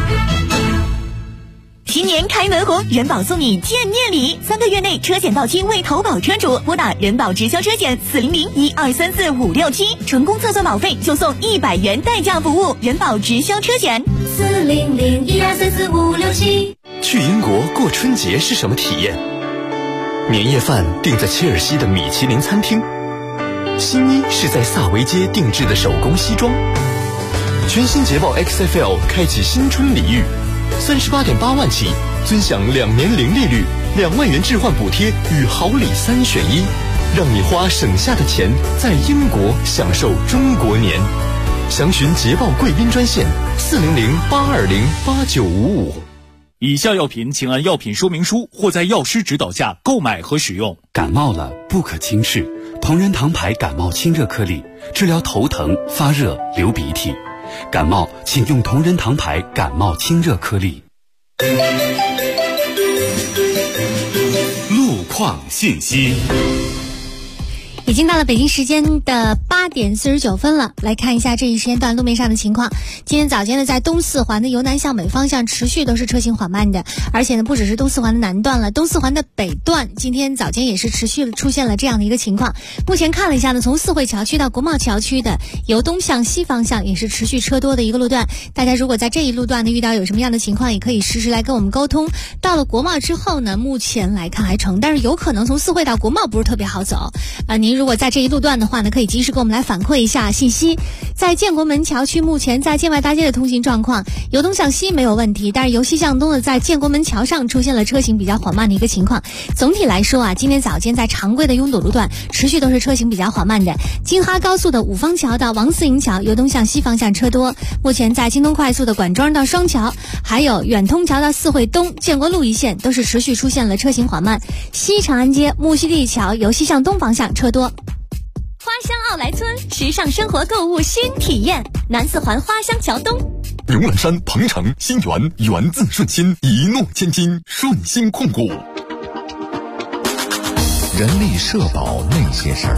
新年开门红，人保送你见面礼，3个月内车险到期未投保车主，拨打人保直销车险400-1234-567，成功测算保费就送100元代驾服务。人保直销车险 400-1234-567。 去英国过春节是什么体验？年夜饭订在切尔西的米其林餐厅，新衣是在萨维街定制的手工西装。全新捷豹 XFL 开启新春礼遇，38.8万起，尊享2年零利率，2万元置换补贴与好礼3选1，让你花省下的钱在英国享受中国年。详询捷豹贵宾专线400-820-8955。 以下药品请按药品说明书或在药师指导下购买和使用。 感冒了不可轻视，同仁堂牌感冒清热颗粒，治疗头疼、发热、流鼻涕。感冒请用同仁堂牌感冒清热颗粒。 路况信息。 已经到了北京时间的8点49分了，来看一下这一时间段路面上的情况。今天早间呢，在东四环的由南向北方向持续都是车行缓慢的，而且呢，不只是东四环的南段了，东四环的北段今天早间也是持续出现了这样的一个情况。目前看了一下呢，从四惠桥区到国贸桥区的由东向西方向也是持续车多的一个路段。大家如果在这一路段呢遇到有什么样的情况，也可以实时来跟我们沟通。到了国贸之后呢，目前来看还成，但是有可能从四惠到国贸不是特别好走。您如果在这一路段的话呢，可以及时给我们来反馈一下信息。在建国门桥区，目前在建外大街的通行状况，由东向西没有问题，但是由西向东的在建国门桥上出现了车行比较缓慢的一个情况。总体来说啊，今天早间在常规的拥堵路段持续都是车行比较缓慢的。京哈高速的五方桥到王四营桥由东向西方向车多，目前在京东快速的管庄到双桥，还有远通桥到四惠东、建国路一线都是持续出现了车行缓慢。西长安街木樨地桥由西向东方向车多。 花乡奥莱村，时尚生活购物新体验，南四环花乡桥东。 荣览山、鹏城、新源，源自顺心，一诺千金，顺心控股。 人力社保那些事儿。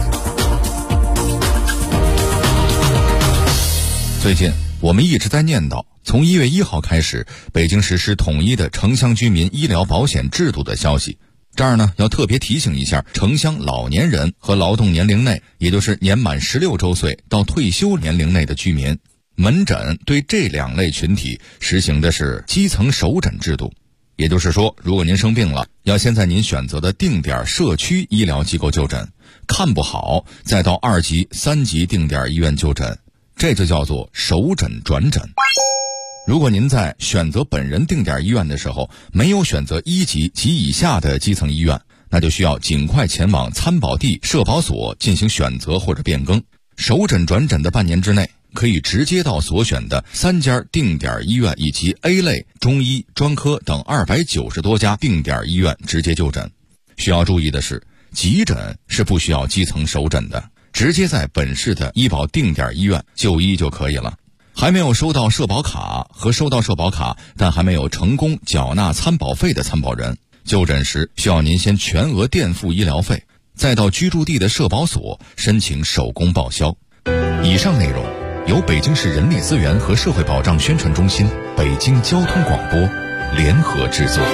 最近我们一直在念叨，从1月1号开始，北京实施统一的城乡居民医疗保险制度的消息。 这儿呢要特别提醒一下城乡老年人和劳动年龄内，也就是年满16周岁到退休年龄内的居民，门诊对这2类群体实行的是基层首诊制度。也就是说，如果您生病了，要先在您选择的定点社区医疗机构就诊，看不好再到2级、3级定点医院就诊，这就叫做首诊转诊。如果您在选择本人定点医院的时候没有选择1级及以下的基层医院，那就需要尽快前往参保地社保所进行选择或者变更。首诊转诊的半年之内，可以直接到所选的3家定点医院以及 A 类中医、专科等290多家定点医院直接就诊。需要注意的是，急诊是不需要基层首诊的，直接在本市的医保定点医院就医就可以了。还没有收到社保卡和收到社保卡但还没有成功缴纳参保费的参保人，就诊时需要您先全额垫付医疗费，再到居住地的社保所申请手工报销。以上内容由北京市人力资源和社会保障宣传中心、北京交通广播联合制作。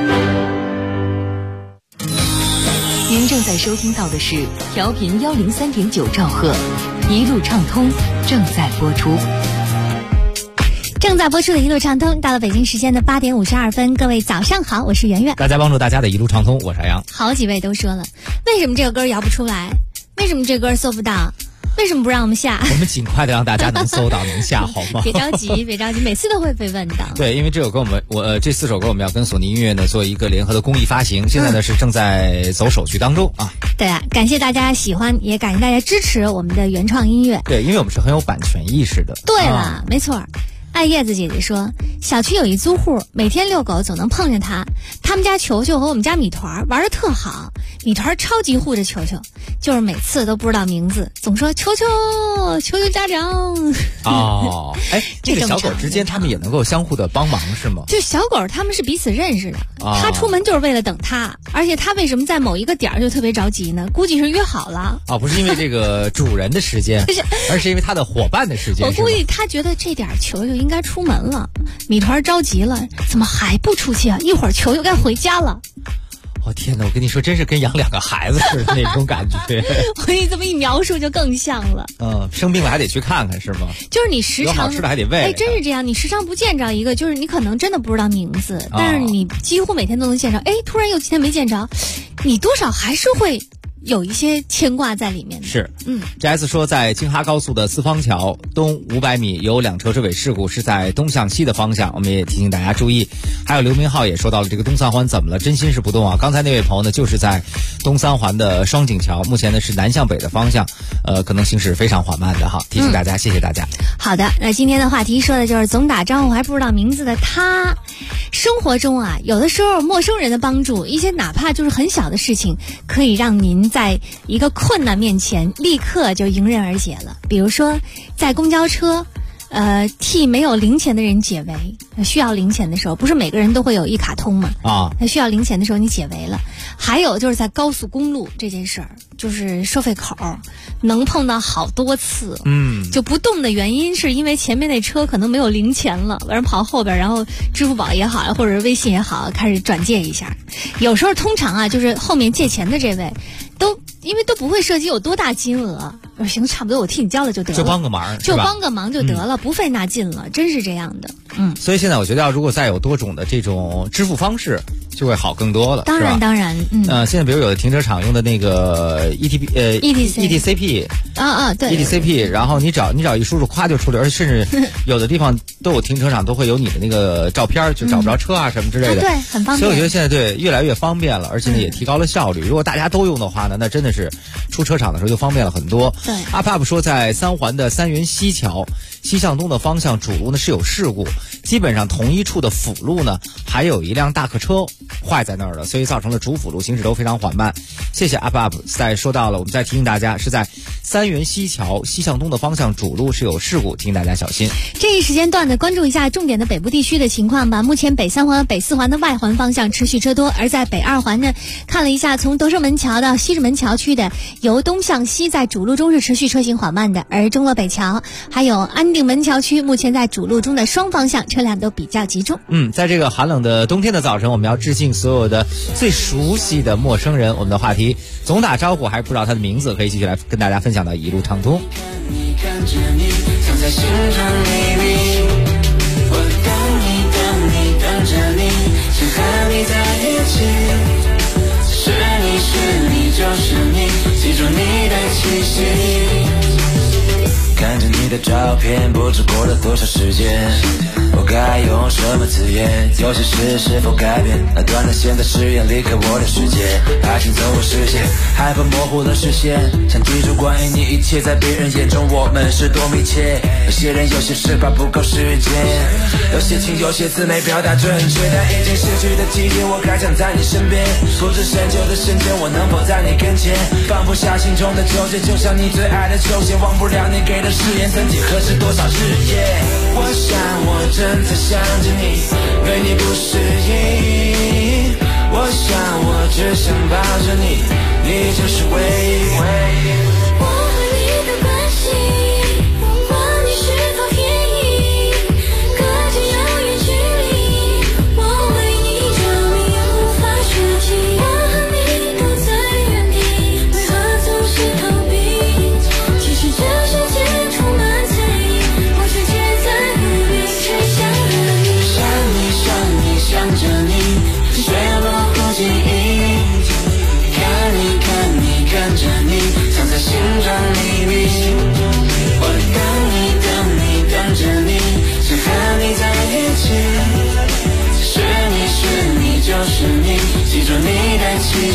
您正在收听到的是调频103.9兆赫，一路畅通正在播出。 正在播出的一路畅通，到了北京时间的8点52分，各位早上好，我是圆圆。 大家帮助大家的一路畅通，我是阿阳。 好几位都说了，为什么这个歌摇不出来？为什么这歌搜不到？为什么不让我们下？ 我们尽快的让大家能搜到能下好吗？ 别着急，别着急，每次都会被问到。 对，因为这首歌这4首歌我们要跟索尼音乐呢做一个联合的公益发行，现在呢是正在走手续当中啊。 对啊，感谢大家喜欢，也感谢大家支持我们的原创音乐。 对，因为我们是很有版权意识的。 对了，没错。爱叶子姐姐说，小区有一租户，每天遛狗总能碰见他。他们家球球和我们家米团玩得特好，米团超级护着球球，就是每次都不知道名字，总说球球家长。 哦，哎，这个小狗之间他们也能够相互的帮忙是吗？ 就小狗他们是彼此认识的，他出门就是为了等他，而且他为什么在某一个点就特别着急呢？估计是约好了。 不是因为这个主人的时间，而是因为他的伙伴的时间。 我估计他觉得这点球球应该出门了，米团着急了，怎么还不出去啊？一会儿球球该回家了。 天哪，我跟你说，真是跟养2个孩子似的那种感觉。 我给你这么一描述就更像了。 生病了还得去看看是吗？ 就是你时常有好吃的还得喂。 哎，真是这样，你时常不见着一个，就是你可能真的不知道名字，但是你几乎每天都能见着。哎，突然有几天没见着，你多少还是会有一些牵挂在里面的。 是，JS 说在京哈高速的四方桥东500米有2车追尾事故，是在东向西的方向，我们也提醒大家注意。还有刘明浩也说到了这个东三环怎么了，真心是不动啊。刚才那位朋友呢就是在东三环的双井桥，目前呢是南向北的方向，可能行驶非常缓慢的哈，提醒大家，谢谢大家。 好的，那今天的话题说的就是总打招呼还不知道名字的他。生活中啊，有的时候陌生人的帮助，一些哪怕就是很小的事情，可以让您在一个困难面前立刻就迎刃而解了。比如说在公交车替没有零钱的人解围，需要零钱的时候，不是每个人都会有一卡通嘛？需要零钱的时候你解围了。还有就是在高速公路这件事儿，就是收费口能碰到好多次，就不动的原因是因为前面那车可能没有零钱了，有人跑后边，然后支付宝也好或者微信也好开始转借一下。有时候通常啊，就是后面借钱的这位因为都不会涉及有多大金额，行，差不多我替你交了就得了， 就帮个忙就得了，不费那劲了，真是这样的。 所以现在我觉得如果再有多种的这种支付方式，就会好更多了。 当然， 现在比如有的停车场用的那个 ETCP 对 ETCP， 然后你找一输入，咵就出来，而且甚至有的地方都有停车场都会有你的那个照片，就找不着车啊什么之类的， 对，很方便。 所以我觉得现在越来越方便了，而且呢也提高了效率。如果大家都用的话呢，那真的是出车场的时候就方便了很多。 对 ，UP 说在三环的三元西桥西向东的方向主路呢是有事故，基本上同一处的辅路呢还有一辆大客车坏在那儿了，所以造成了主辅路行驶都非常缓慢。谢谢 UP 再说到了，我们再提醒大家是在三元西桥西向东的方向主路是有事故，提醒大家小心。 这一时间段的关注一下重点的北部地区的情况吧。目前北三环和北四环的外环方向持续车多，而在北二环呢，看了一下从德胜门桥到西直门桥区的由东向西在主路中是持续车行缓慢的，而中洛北桥还有安定门桥区目前在主路中的双方向车辆都比较集中。 在这个寒冷的冬天的早晨，我们要致信所有的最熟悉的陌生人。我们的话题总打招呼还不知道他的名字，可以继续来跟大家分享到一路畅通。 看着你藏在心中秘密，我等着你，想和你在一起，是你就是你，记住你的气息。看着你的照片，不知过了多少时间，我该用什么字眼？有些事是否改变？那短的线在誓言离开我的世界，爱情走过视线，害怕模糊了视线，想记住关于你一切，在别人眼中我们是多密切。有些人有些事怕不够时间，有些情有些字没表达准确，但已经逝去的季节，我还想在你身边，不知深秋的瞬间，我能否在你跟前，放不下心中的纠结，就像你最爱的球鞋，忘不了你给的誓言，曾几何时多少日夜，我想我正在想着你，对你不适应，我想我只想抱着你，你就是唯一。我和你的关系，不管你是否愿意，隔着遥远距离，我为你着迷，无法舍弃。我和你都在原地，为何总是逃避？其实这世界充满猜疑，我却却在努力，只想和你，想着你，却模糊记忆。看着你，藏在心中秘密。我等着你，想和你在一起。是你就是你，记住你的气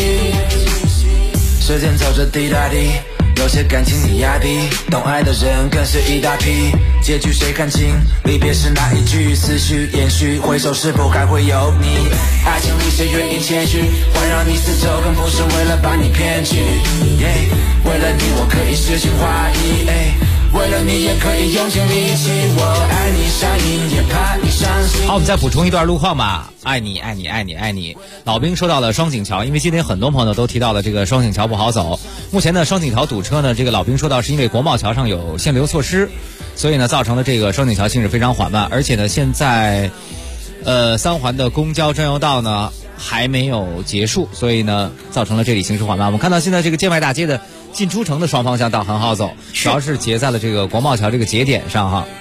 息。时间走着滴答滴，有些感情你压低，懂爱的人更是一大批。结局谁看清？离别时那一句，思绪延续，回首是否还会有你？爱情里谁愿意谦虚，环绕你四周，更不是为了把你骗去。为了你我可以诗情画意，为了你也可以用尽力气。我爱你上瘾，也怕你伤心。 好，我们再补充一段路况吧。爱你爱你爱你爱你。老兵说到了双井桥，因为今天很多朋友都提到了这个双井桥不好走。目前呢，双井桥堵车呢，这个老兵说到是因为国贸桥上有限流措施，所以呢造成了这个双井桥行驶非常缓慢。而且呢，现在三环的公交专用道呢还没有结束，所以呢造成了这里行驶缓慢。我们看到现在这个建外大街的进出城的双方向道很好走，主要是结在了这个国贸桥这个节点上哈。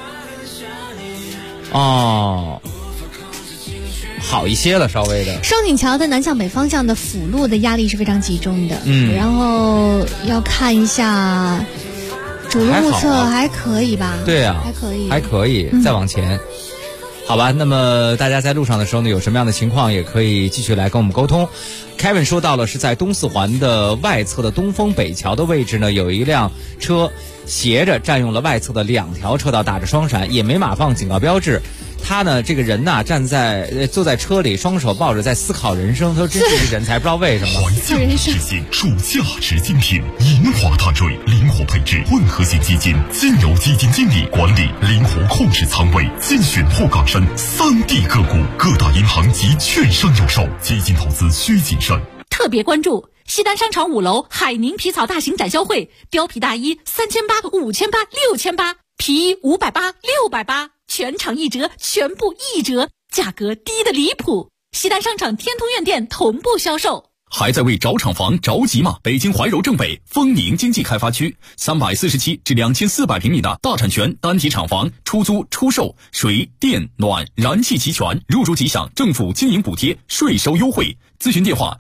哦，好一些了，稍微的。 双井桥的南向北方向的辅路的压力是非常集中的，然后要看一下主路目测还可以吧？ 对啊，还可以，再往前。好吧，那么大家在路上的时候呢，有什么样的情况也可以继续来跟我们沟通。Kevin 说到了是在东四环的外侧的东风北桥的位置呢，有一辆车斜着占用了外侧的2条车道，打着双闪，也没码放警告标志。他呢，这个人呐，坐在车里，双手抱着，在思考人生。他说：“真是一个人才，不知道为什么。” 环境实现属价值精品，银华大坠，灵活配置混合型基金，经由基金经理管理，灵活控制仓位，精选沪港深3D 个股，各大银行及券商有售，基金投资需谨慎。 特别关注西单商场5楼海宁皮草大型展销会，貂皮大衣3800、5800、6800，皮衣580、680，全场1折，全部1折，价格低得离谱。西单商场天通苑店同步销售。 还在为找厂房着急吗？北京怀柔正北丰宁经济开发区347至2400平米的大产权单体厂房，出租出售，水电暖燃气齐全，入住即享政府经营补贴，税收优惠。咨询电话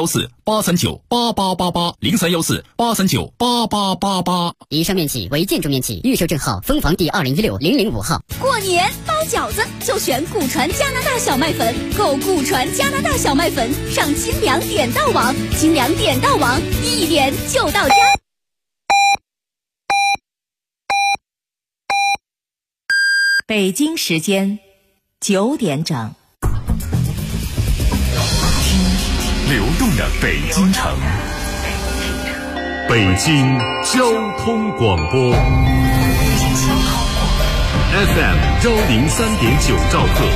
0314-839-8888，0314-839-8888。 以上面企为建筑面企，预售证号分房第2016-005号。 过年包饺子就选顾传加拿大小麦粉，购顾传加拿大小麦粉，上清凉点到网，清凉点到网，一点就到家。 北京时间9点整。 流动的北京城，北京交通广播 FM 103.9兆赫，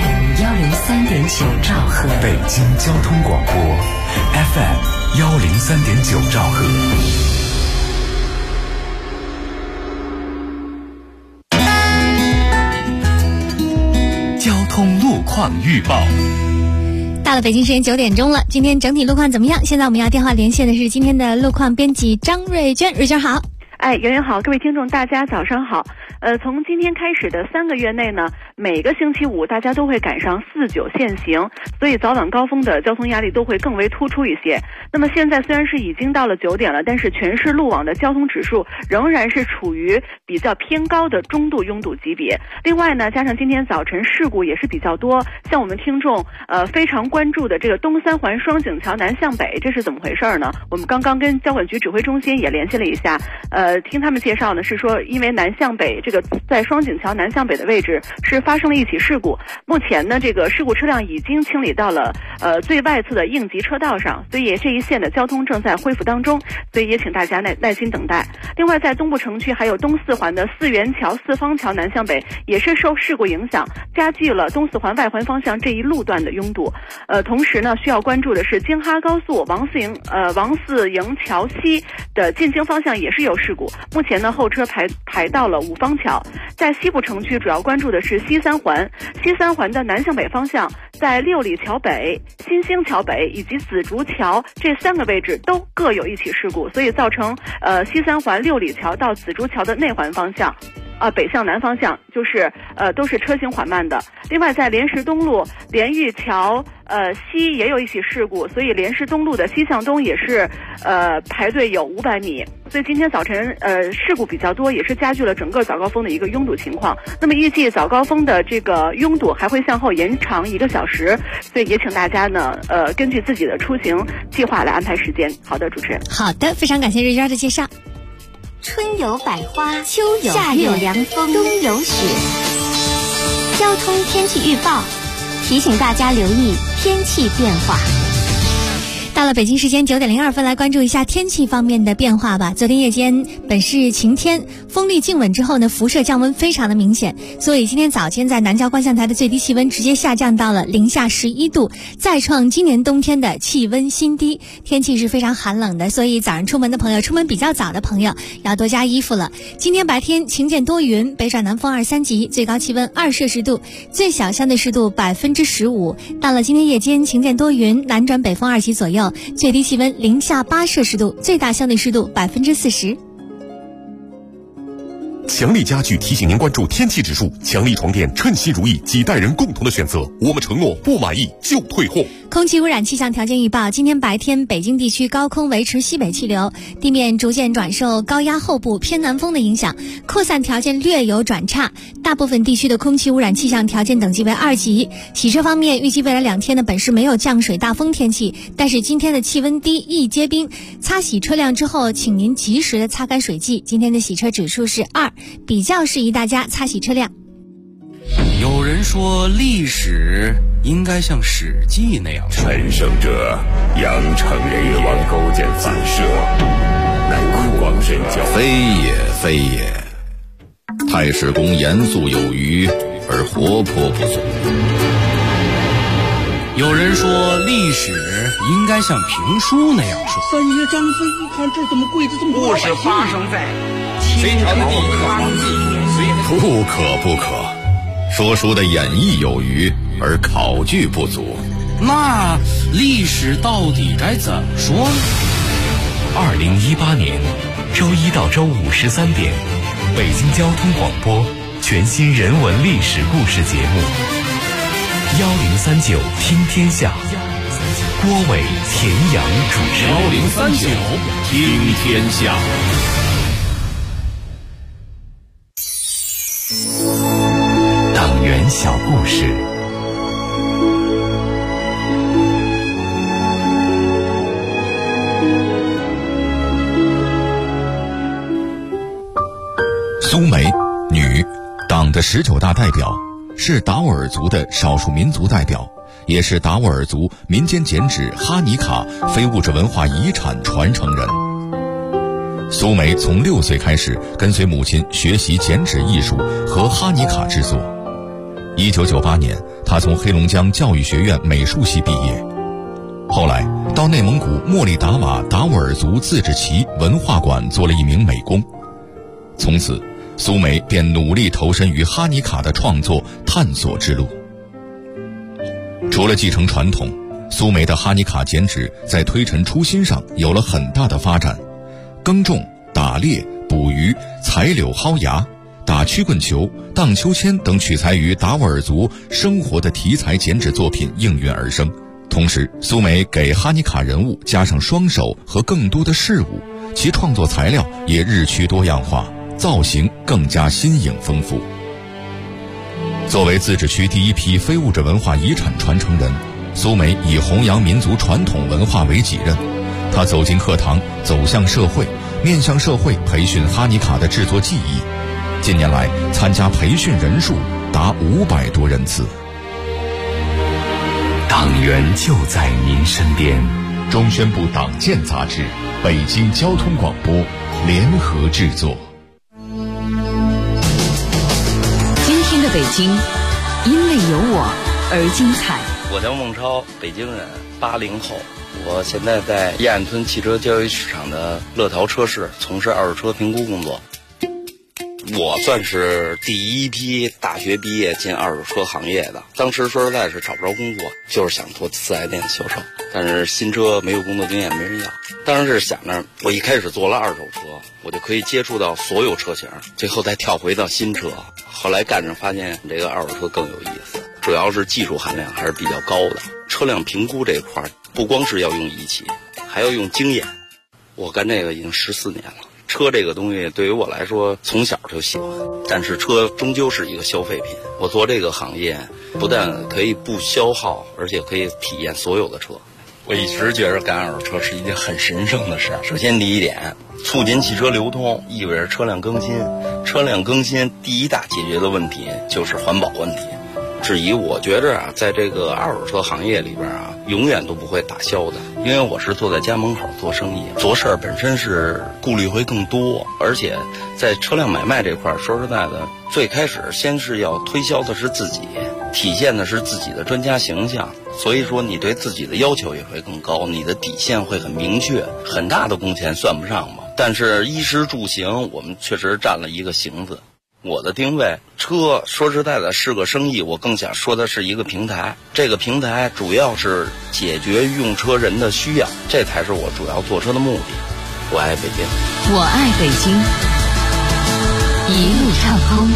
103.9兆赫， 北京交通广播 FM 103.9兆赫。 交通路况预报。 到了北京时间9点钟了，今天整体路况怎么样？现在我们要电话连线的是今天的路况编辑张瑞娟，瑞娟好。 圆圆好，各位听众大家早上好。从今天开始的3个月内呢，每个星期五大家都会赶上4-9限行，所以早晚高峰的交通压力都会更为突出一些。那么现在虽然是已经到了9点了，但是全市路网的交通指数仍然是处于比较偏高的中度拥堵级别。另外呢，加上今天早晨事故也是比较多，像我们听众非常关注的这个东3环双井桥南向北，这是怎么回事呢？我们刚刚跟交管局指挥中心也联系了一下，听他们介绍呢，是说因为南向北这个在双井桥南向北的位置是发生了一起事故，目前呢这个事故车辆已经清理到了最外侧的应急车道上，所以这一线的交通正在恢复当中，所以也请大家耐心等待。另外在东部城区还有东4环的四元桥四方桥南向北也是受事故影响，加剧了东4环外环方向这一路段的拥堵。同时呢需要关注的是京哈高速王四营桥西的进京方向也是有事故，目前呢后车排到了五方桥。在西部城区主要关注的是西3环的南向北方向，在六里桥北、新兴桥北以及紫竹桥这3个位置都各有一起事故，所以造成西3环六里桥到紫竹桥的内环方向北向南方向就是都是车行缓慢的。另外在莲石东路莲玉桥西也有一起事故，所以莲石东路的西向东也是排队有500米，所以今天早晨事故比较多，也是加剧了整个早高峰的一个拥堵情况。那么预计早高峰的这个拥堵还会向后延长1个小时，所以也请大家呢根据自己的出行计划来安排时间。好的，主持人。 好的，非常感谢瑞娟的介绍。 春有百花，秋有夏有凉风，冬有雪。交通天气预报提醒大家留意天气变化。 到了北京时间9点02分，来关注一下天气方面的变化吧。昨天夜间本市晴天，风力静稳之后呢，辐射降温非常的明显，所以今天早间在南郊观象台的最低气温直接下降到了零下11度，再创今年冬天的气温新低。天气是非常寒冷的，所以早上出门的朋友，出门比较早的朋友要多加衣服了。今天白天晴见多云，北转南风2、3级，最高气温2摄氏度，最小相对湿度15%。到了今天夜间晴见多云，南转北风2级左右，最低气温零下8摄氏度，最大相对湿度40%。 强力家具提醒您关注天气指数，强力床垫称心如意，几代人共同的选择。我们承诺不满意就退货。 空气污染气象条件预报，今天白天北京地区高空维持西北气流，地面逐渐转受高压后部偏南风的影响，扩散条件略有转差，大部分地区的空气污染气象条件等级为2级。洗车方面，预计未来2天的本市没有降水大风天气，但是今天的气温低，易结冰，擦洗车辆之后请您及时的擦干水迹。今天的洗车指数是2，比较适宜大家擦洗车辆。 有人说历史应该像《史记》那样， 陈胜者阳城人也，王勾践反射，乃苦王神教， 非也非也。太史公严肃有余，而活泼不足。 有人说历史应该像评书那样说。 三爷张飞一看这怎么跪着这么多？ 故事发生在隋朝的第一个皇帝，不可。说书的演绎有余，而考据不足。 那历史到底该怎么说呢 ？2018年周1到周513点，北京交通广播全新人文历史故事节目1039听天下，郭伟、田阳主持。 1039听天下。 党员小故事。 苏梅，女，党的19大代表，是达斡尔族的少数民族代表，也是达斡尔族民间剪纸哈尼卡非物质文化遗产传承人。苏梅从6岁开始跟随母亲学习剪纸艺术和哈尼卡制作。1998年，她从黑龙江教育学院美术系毕业，后来到内蒙古莫力达瓦达斡尔族自治旗文化馆做了一名美工。从此，苏梅便努力投身于哈尼卡的创作探索之路。除了继承传统， 苏梅的哈尼卡剪纸在推陈出新上有了很大的发展，耕种、打猎、捕鱼、采柳薅芽、打曲棍球、荡秋千等取材于达斡尔族生活的题材剪纸作品应运而生。同时，苏梅给哈尼卡人物加上双手和更多的事物，其创作材料也日趋多样化，造型更加新颖丰富。作为自治区第一批非物质文化遗产传承人，苏梅以弘扬民族传统文化为己任。她走进课堂，走向社会，面向社会培训哈尼卡的制作技艺。近年来，参加培训人数达500多人次。 党员就在您身边。 中宣部党建杂志、北京交通广播联合制作。 今天的北京，因为有我而精彩。 我叫孟超，北京人，80后。我现在在燕安村汽车交易市场的乐淘车市从事二手车评估工作。我算是第一批大学毕业进二手车行业的，当时说实在是找不着工作，就是想做4S店销售，但是新车没有工作经验没人要。当时是想着我一开始做了二手车，我就可以接触到所有车型，最后再跳回到新车。后来干着发现这个二手车更有意思，主要是技术含量还是比较高的。车辆评估这一块不光是要用仪器，还要用经验。我干这个已经14年了。车这个东西对于我来说从小就喜欢，但是车终究是一个消费品。我做这个行业不但可以不消耗，而且可以体验所有的车。我一直觉得干二手车是一件很神圣的事。首先第一点，促进汽车流通，意味着车辆更新。车辆更新第一大解决的问题就是环保问题。至于我觉着在这个二手车行业里边永远都不会打消的，因为我是坐在家门口做生意，做事儿本身是顾虑会更多，而且在车辆买卖这块说实在的，最开始先是要推销的是自己，体现的是自己的专家形象，所以说你对自己的要求也会更高，你的底线会很明确。很大的工钱算不上吧，但是衣食住行我们确实占了一个行字。我的定位，车说实在的是个生意，我更想说的是一个平台。这个平台主要是解决用车人的需要，这才是我主要做车的目的。我爱北京， 我爱北京，一路畅通。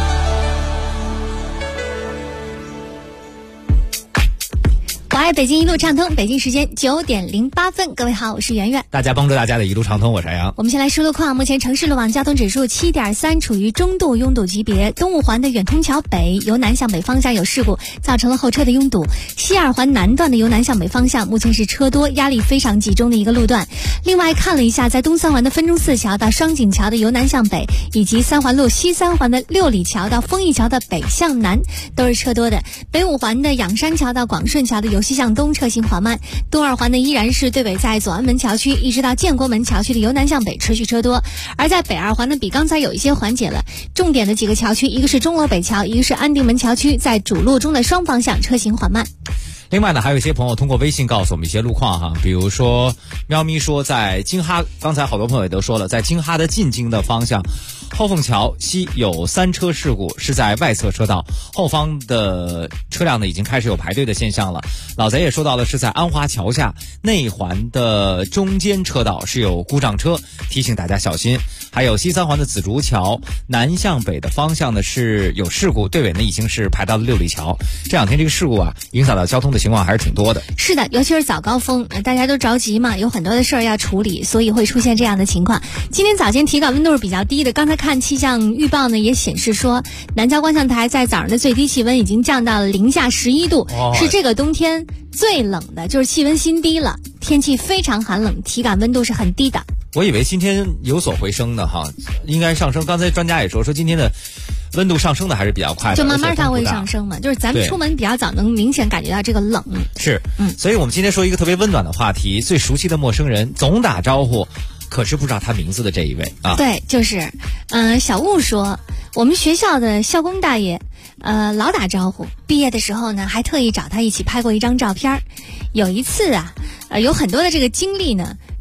我爱北京，一路畅通。北京时间9点08分，各位好，我是圆圆。 大家帮助大家的一路畅通，我是杨。 我们先来说路况，目前城市路网交通指数7.3，处于中度拥堵级别。东五环的远通桥北由南向北方向有事故，造成了后车的拥堵。西二环南段的由南向北方向目前是车多，压力非常集中的一个路段。另外看了一下，在东三环的分钟寺桥到双井桥的由南向北，以及三环路西三环的六里桥到丰益桥的北向南都是车多的。北五环的仰山桥到广顺桥的由西向东车行缓慢。东二环的依然是对北在左安门桥区一直到建国门桥区的由南向北持续车多，而在北二环呢比刚才有一些缓解了。重点的几个桥区，一个是钟楼北桥，一个是安定门桥区，在主路中的双方向车行缓慢。 另外呢，还有一些朋友通过微信告诉我们一些路况哈，比如说喵咪说在京哈，刚才好多朋友也都说了，在京哈的进京的方向，后凤桥西有3车事故，是在外侧车道，后方的车辆呢已经开始有排队的现象了。老贼也说到了，是在安华桥下内环的中间车道是有故障车，提醒大家小心。还有西三环的紫竹桥南向北的方向呢是有事故，队尾呢已经是排到了六里桥。这两天这个事故影响到交通的情况还是挺多的。 是的，尤其是早高峰，大家都着急嘛，有很多的事儿要处理，所以会出现这样的情况。今天早间体感温度是比较低的，刚才看气象预报呢也显示说，南郊观象台在早上的最低气温已经降到了零下11度，是这个冬天最冷的，就是气温新低了，天气非常寒冷，体感温度是很低的。 我以为今天有所回升的哈，应该上升。刚才专家也说今天的温度上升的还是比较快的， 就慢慢它会上升嘛，就是咱们出门比较早，能明显感觉到这个冷。 是，所以我们今天说一个特别温暖的话题，最熟悉的陌生人，总打招呼，可是不知道他名字的这一位啊。 对，就是小雾说，我们学校的校工大爷老打招呼，毕业的时候呢还特意找他一起拍过一张照片。有一次有很多的这个经历呢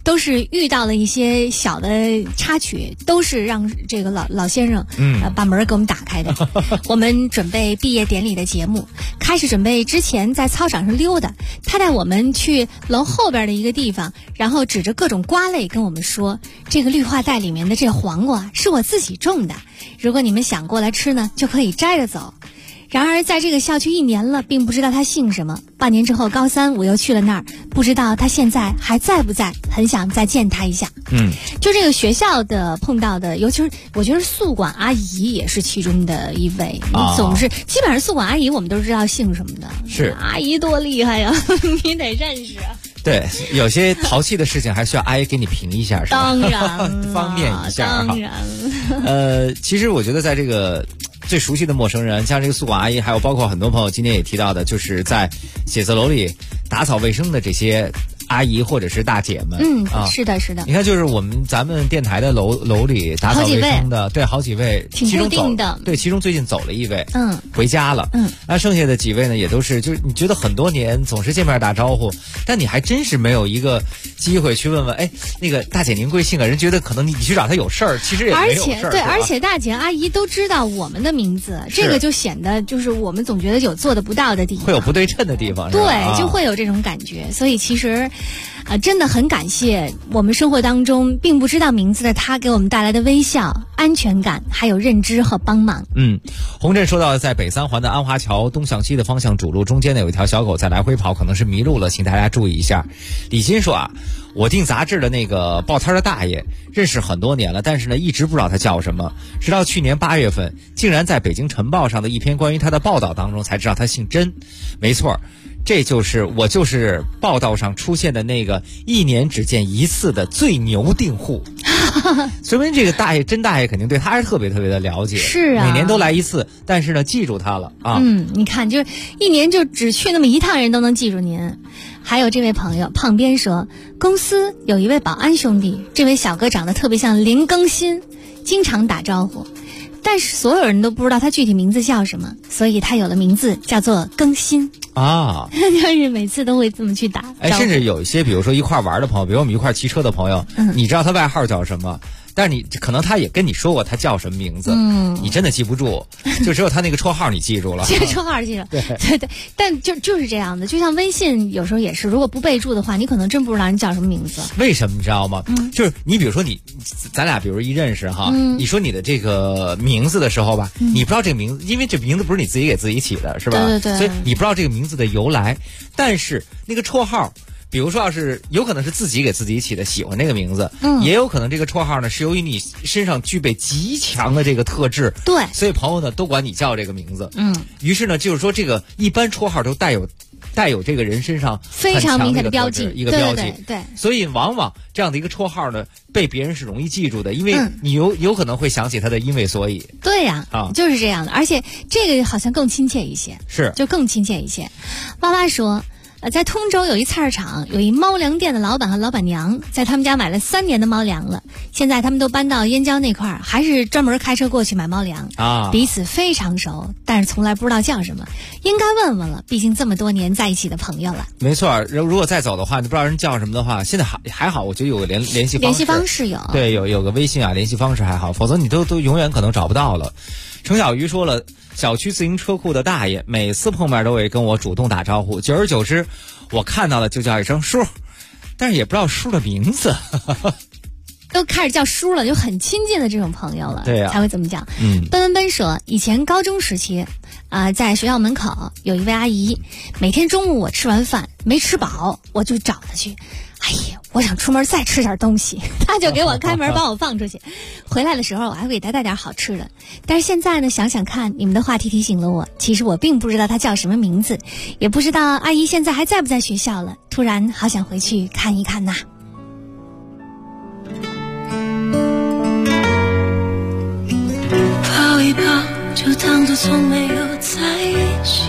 都是遇到了一些小的插曲，都是让这个老先生把门给我们打开的。我们准备毕业典礼的节目，开始准备之前在操场上溜达，他带我们去楼后边的一个地方，然后指着各种瓜类跟我们说，这个绿化带里面的这黄瓜是我自己种的，如果你们想过来吃呢，就可以摘着走。然而在这个校区1年了，并不知道他姓什么。半年之后高3我又去了那儿，不知道他现在还在不在，很想再见他一下。就这个学校的碰到的，尤其是我觉得宿管阿姨也是其中的一位。总是基本上宿管阿姨我们都知道姓什么的， 是阿姨多厉害呀，你得认识。 对，有些淘气的事情还需要阿姨给你评一下，是吧？ 当然方便一下。 当然了。 其实我觉得在这个最熟悉的陌生人，像这个宿管阿姨，还有包括很多朋友今天也提到的，就是在写字楼里打扫卫生的这些阿姨或者是大姐们。 是的，是的。 你看，就是咱们电台的楼里打扫卫生的，对，好几位， 挺固定的。 对，其中最近走了一位，回家了。那剩下的几位呢，也都是，就是你觉得很多年总是见面打招呼，但你还真是没有一个机会去问问，哎，那个大姐您贵姓啊？人觉得可能你去找她有事儿，其实也没有事儿。 而且大姐阿姨都知道我们的名字，这个就显得就是我们总觉得有做的不到的地方， 会有不对称的地方。 对，就会有这种感觉。所以其实真的很感谢我们生活当中并不知道名字的他给我们带来的微笑、安全感，还有认知和帮忙。 洪震说到，在北3环的安华桥东向西的方向主路中间呢，有一条小狗在来回跑，可能是迷路了，请大家注意一下。李欣说啊，我订杂志的那个报摊的大爷认识很多年了，但是呢一直不知道他叫什么，直到去年8月份，竟然在北京晨报上的一篇关于他的报道当中才知道他姓甄。没错，这就是报道上出现的那个1年只见1次的最牛订户。说明这个甄大爷肯定对他是特别特别的了解， 是啊， 每年都来1次，但是呢记住他了啊。 你看，就1年就只去那么1趟，人都能记住您。还有这位朋友胖边说，公司有一位保安兄弟，这位小哥长得特别像林更新，经常打招呼，但是所有人都不知道他具体名字叫什么，所以他有了名字叫做更新啊。 就是每次都会这么去打招呼。 甚至有一些比如说一块玩的朋友，比如我们一块骑车的朋友，你知道他外号叫什么，但是你可能他也跟你说过他叫什么名字，你真的记不住，就只有他那个绰号你记住了。 这个绰号记住，对，但就是这样的，就像微信有时候也是，如果不备注的话，你可能真不知道人叫什么名字。 为什么你知道吗？就是你比如说咱俩比如一认识哈，你说你的这个名字的时候吧，你不知道这个名字，因为这名字不是你自己给自己起的，是吧？ 对， 所以你不知道这个名字的由来，但是那个绰号。比如说，要是有可能是自己给自己起的，喜欢这个名字，也有可能这个绰号呢是由于你身上具备极强的这个特质， 对， 所以朋友呢都管你叫这个名字，于是呢就是说这个一般绰号都带有这个人身上非常明显的标记， 一个标记， 对， 所以往往这样的一个绰号呢被别人是容易记住的，因为你有可能会想起他的因为所以。 对呀，就是这样的，而且这个好像更亲切一些，就更亲切一些。妈妈说。在通州有一菜市场，有一猫粮店的老板和老板娘在他们家买了3年的猫粮了，现在他们都搬到燕郊那块儿，还是专门开车过去买猫粮啊，彼此非常熟，但是从来不知道叫什么，应该问问了，毕竟这么多年在一起的朋友了。 没错，如果再走的话，你不知道人叫什么的话，现在还好，我觉得有个联系方式有， 对，有个微信啊，联系方式还好，否则你都永远可能找不到了。程小鱼说了，小区自行车库的大爷每次碰面都会跟我主动打招呼，久而久之我看到了就叫一声叔，但是也不知道叔的名字都开始叫叔了，就很亲近的这种朋友了， 对呀， 才会这么叫。奔说，以前高中时期在学校门口有一位阿姨，每天中午我吃完饭没吃饱，我就找她去，哎呀，我想出门再吃点东西，她就给我开门把我放出去，回来的时候我还会给她带点好吃的。但是现在呢，想想看，你们的话题提醒了我，其实我并不知道她叫什么名字，也不知道阿姨现在还在不在学校了，突然好想回去看一看呐。 抱一抱就当作从没有在一起，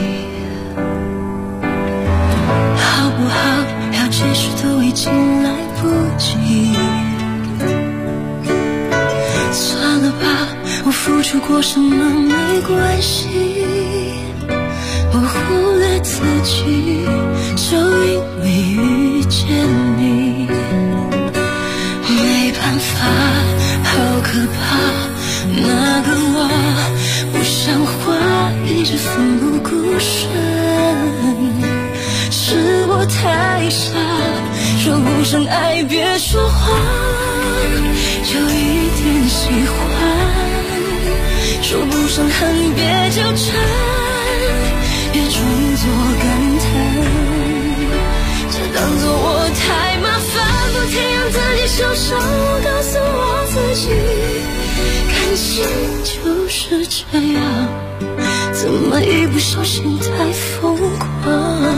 好不好要解释都已经来不及，算了吧，我付出过什么没关系，我忽略自己，就因为遇见你。 可怕，那个我不像话，一直奋不顾身，是我太傻，说不上爱别说谎，就一点喜欢，说不上恨别纠缠，别装作感叹，这当作我太麻烦，不停让自己受伤，我告诉我自己，感情就是这样，怎么一不小心太疯狂。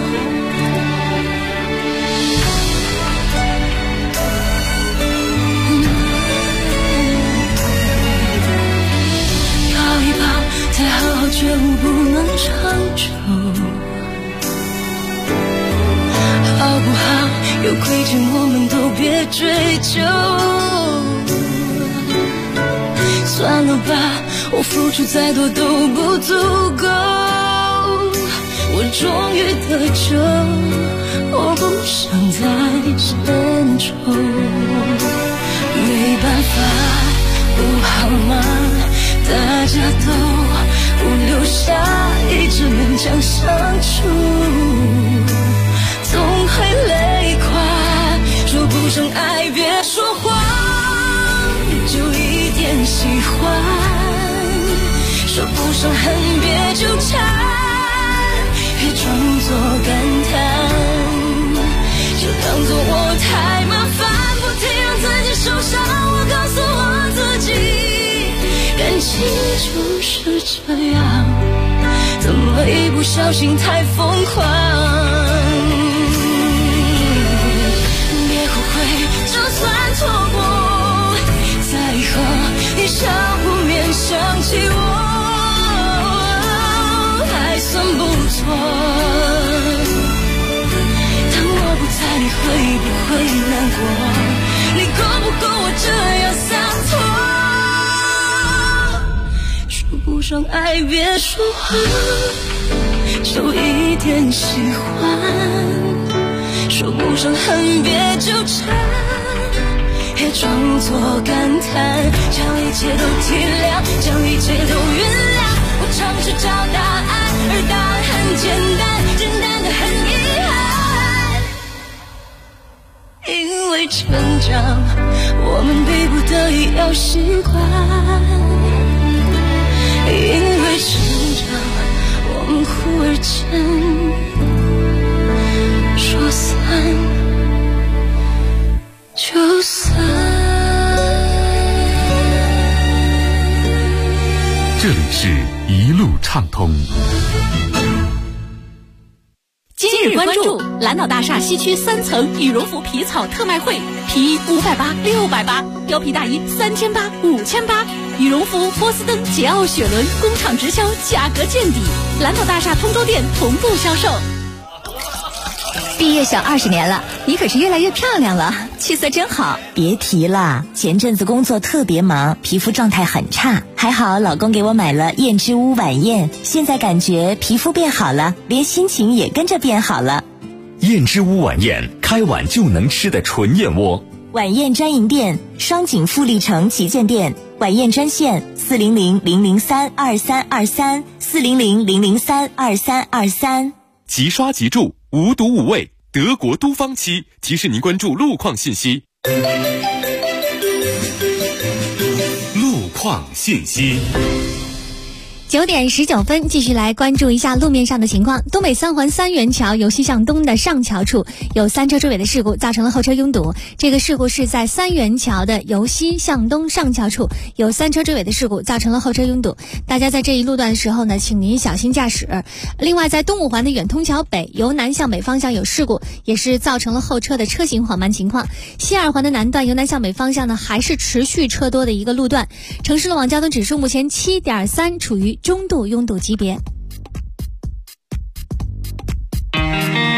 再好好觉悟不能长久，好不好？有亏欠我们都别追究。算了吧，我付出再多都不足够。我终于得救，我不想再牵愁。没办法，不好吗？大家都不留下，一直勉强相处，总会累垮。说不上爱别说谎，就一点喜欢，说不上恨别纠缠，别装作感叹，就当作我太麻烦，不停让自己受伤，我告诉我自己，感情就是这样，怎么一不小心太疯狂。别后悔，就算错过，在以后你少不免想起我，还算不错。当我不在，你会不会难过？你够不够我这样洒脱？说不上爱别说谎，就一点喜欢，说不上恨别纠缠，别装作感叹，将一切都体谅，将一切都原谅。我尝试找答案，而答案很简单，简单的很遗憾。因为成长，我们逼不得已要习惯，因为成长，我们忽而间说散就散。 这里是一路畅通。 今日关注蓝岛大厦西区3层羽绒服皮草特卖会，皮衣580、680，貂皮大衣3800、5800，羽绒服、波司登、捷奥、雪伦工厂直销，价格见底，蓝岛大厦通州店同步销售。 毕业小20年了，你可是越来越漂亮了，气色真好。 别提了，前阵子工作特别忙，皮肤状态很差，还好老公给我买了燕之屋晚宴，现在感觉皮肤变好了，连心情也跟着变好了。 燕之屋晚宴，开碗就能吃的纯燕窝。 晚宴专营店：双井富力城旗舰店。晚宴专线：400-003-2323，400-003-2323。 即刷即住，无毒无味，德国都方漆提示您关注路况信息。 路况信息。 9点19分，继续来关注一下路面上的情况。东北三环三元桥由西向东的上桥处有3车追尾的事故，造成了后车拥堵。这个事故是在三元桥的由西向东上桥处有3车追尾的事故，造成了后车拥堵。大家在这一路段的时候呢，请您小心驾驶。另外，在东五环的远通桥北由南向北方向有事故，也是造成了后车的车行缓慢情况。西二环的南段由南向北方向呢，还是持续车多的一个路段。城市路网交通指数目前7.3，处于中度拥堵级别。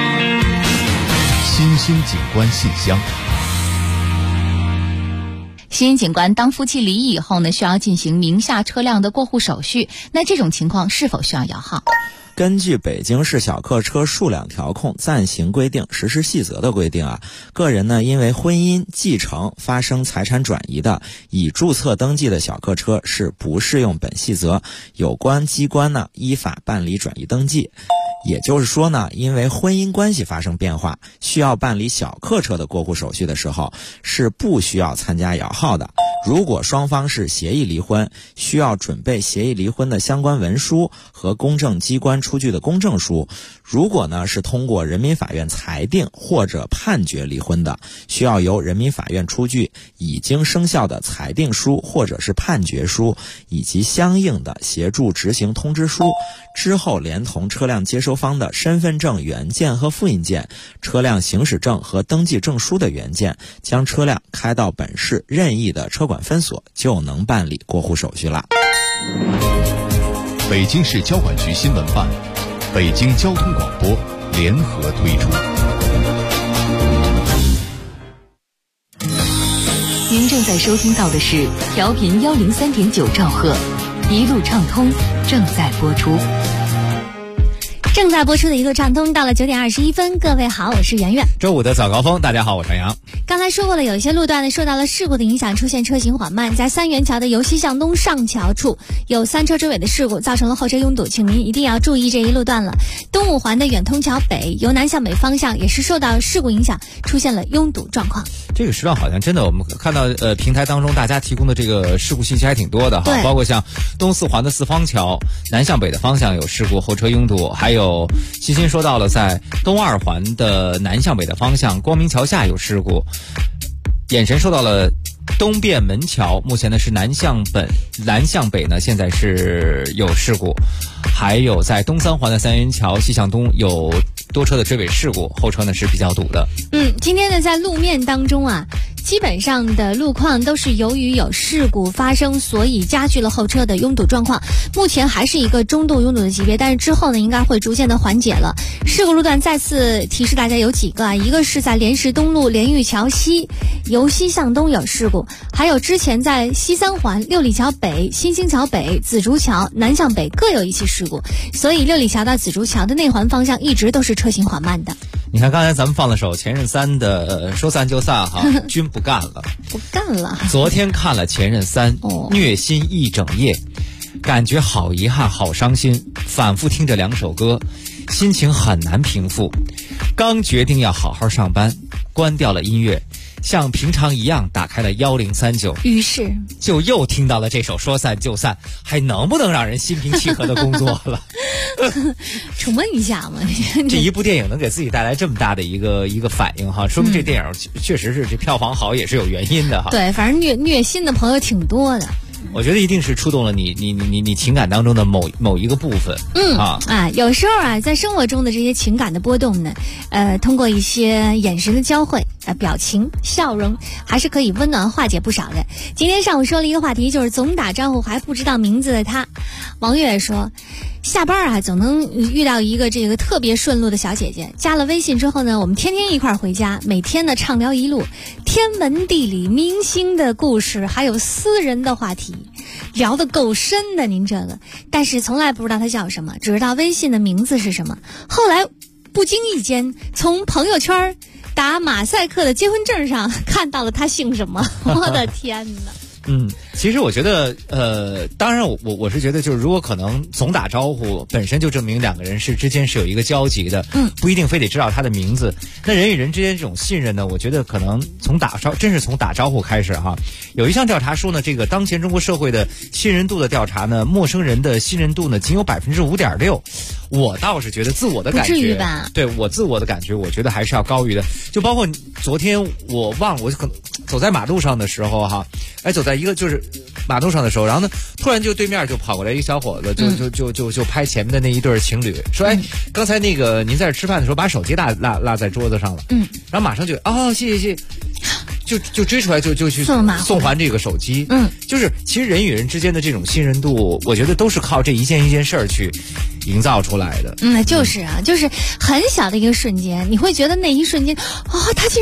新兴景观信箱。 新人警官当夫妻离异以后呢，需要进行名下车辆的过户手续，那这种情况是否需要摇号？ 根据北京市小客车数量调控暂行规定实施细则的规定啊，个人呢因为婚姻、继承发生财产转移的，已注册登记的小客车是不适用本细则，有关机关呢依法办理转移登记。也就是说呢，因为婚姻关系发生变化，需要办理小客车的过户手续的时候，是不需要参加摇号的。如果双方是协议离婚，需要准备协议离婚的相关文书和公证机关出具的公证书。如果呢是通过人民法院裁定或者判决离婚的，需要由人民法院出具已经生效的裁定书或者是判决书，以及相应的协助执行通知书，之后连同车辆接收方的身份证原件和复印件、车辆行驶证和登记证书的原件，将车辆开到本市任意的车管分所，就能办理过户手续了。 北京市交管局新闻办、北京交通广播联合推出。 您正在收听到的是调频103.9兆赫，一路畅通正在播出。 正在播出的一路畅通到了9点21分，各位好，我是圆圆。 周五的早高峰，大家好，我是杨。 刚才说过了，有一些路段呢受到了事故的影响，出现车行缓慢。在三元桥的由西向东上桥处有3车追尾的事故，造成了后车拥堵，请您一定要注意这一路段了。东五环的远通桥北由南向北方向也是受到事故影响，出现了拥堵状况。 这个时段好像真的，我们看到平台当中大家提供的这个事故信息还挺多的哈，包括像东四环的四方桥南向北的方向有事故，后车拥堵，还有欣欣说到了在东二环的南向北的方向光明桥下有事故，眼神说到了东便门桥目前呢是南向北呢现在是有事故，还有在东三环的三元桥西向东有多车的追尾事故，后车呢是比较堵的。 今天呢在路面当中啊，基本上的路况都是由于有事故发生，所以加剧了后车的拥堵状况。目前还是一个中度拥堵的级别，但是之后呢应该会逐渐的缓解了。事故路段再次提示大家有几个啊，一个是在莲石东路莲玉桥西由西向东有事故，还有之前在西三环六里桥北、新兴桥北、紫竹桥南向北各有一起事故，所以六里桥到紫竹桥的内环方向一直都是车行缓慢的。 你看刚才咱们放了首前任三的说散就散哈，君不干了， 不干了。 昨天看了前任三，虐心一整夜，感觉好遗憾好伤心，反复听着两首歌，心情很难平复。刚决定要好好上班，关掉了音乐，像平常一样打开了1039， 于是就又听到了这首说散就散，还能不能让人心平气和的工作了？ 重温一下嘛。 这一部电影能给自己带来这么大的一个反应哈，说明这电影确实是这票房好也是有原因的哈。 对，反正虐心的朋友挺多的。 我觉得一定是触动了你情感当中的某一个部分。 有时候啊，在生活中的这些情感的波动呢，通过一些眼神的交汇、表情、笑容，还是可以温暖化解不少的。今天上午说了一个话题，就是总打招呼还不知道名字的他。王月说，下班啊总能遇到一个这个特别顺路的小姐姐，加了微信之后呢，我们天天一块回家，每天呢畅聊一路天文地理、明星的故事，还有私人的话题，聊得够深的您这个。但是从来不知道他叫什么，只知道微信的名字是什么。后来不经意间从朋友圈打马赛克的结婚证上看到了他姓什么，我的天哪！ 其实我觉得，当然我是觉得，就是如果可能总打招呼，本身就证明两个人之间是有一个交集的，不一定非得知道他的名字。那人与人之间这种信任呢，我觉得可能真是从打招呼开始哈。有一项调查说呢，这个当前中国社会的信任度的调查呢，陌生人的信任度呢仅有5.6%。我倒是觉得自我的感觉， 不至于吧？ 对我自我的感觉，我觉得还是要高于的。就包括昨天我忘了，我可能走在马路上的时候哈，走在一个就是马路上的时候，然后呢，突然就对面就跑过来一个小伙子，就拍前面的那一对情侣，说刚才那个您在这吃饭的时候把手机落在桌子上了，然后马上就谢谢。就追出来就去送还这个手机，就是其实人与人之间的这种信任度，我觉得都是靠这一件事儿去营造出来的。 就是啊，就是很小的一个瞬间，你会觉得那一瞬间，他竟然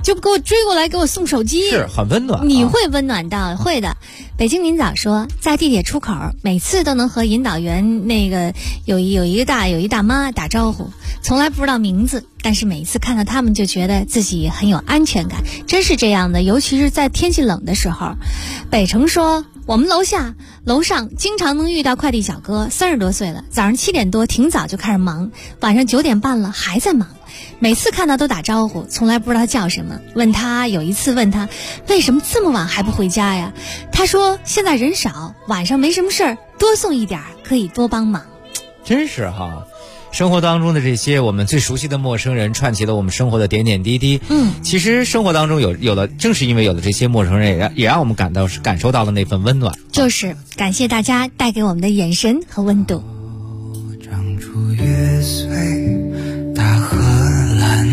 就给我追过来给我送手机， 是很温暖。 你会温暖到，会的。北京明早说，在地铁出口，每次都能和引导员那个有一大妈打招呼，从来不知道名字，但是每一次看到他们就觉得自己很有安全感，真是这样的。尤其是在天气冷的时候。北城说，我们楼上经常能遇到快递小哥，30多岁了，早上7点多挺早就开始忙，晚上9点半了还在忙。每次看到都打招呼，从来不知道叫什么。有一次问他为什么这么晚还不回家呀？他说现在人少，晚上没什么事儿，多送一点可以多帮忙。 真是哈，生活当中的这些我们最熟悉的陌生人，串起了我们生活的点点滴滴。其实生活当中有了，正是因为有了这些陌生人，也让我们感受到了那份温暖。 就是感谢大家带给我们的眼神和温度。 长出月碎大河蓝，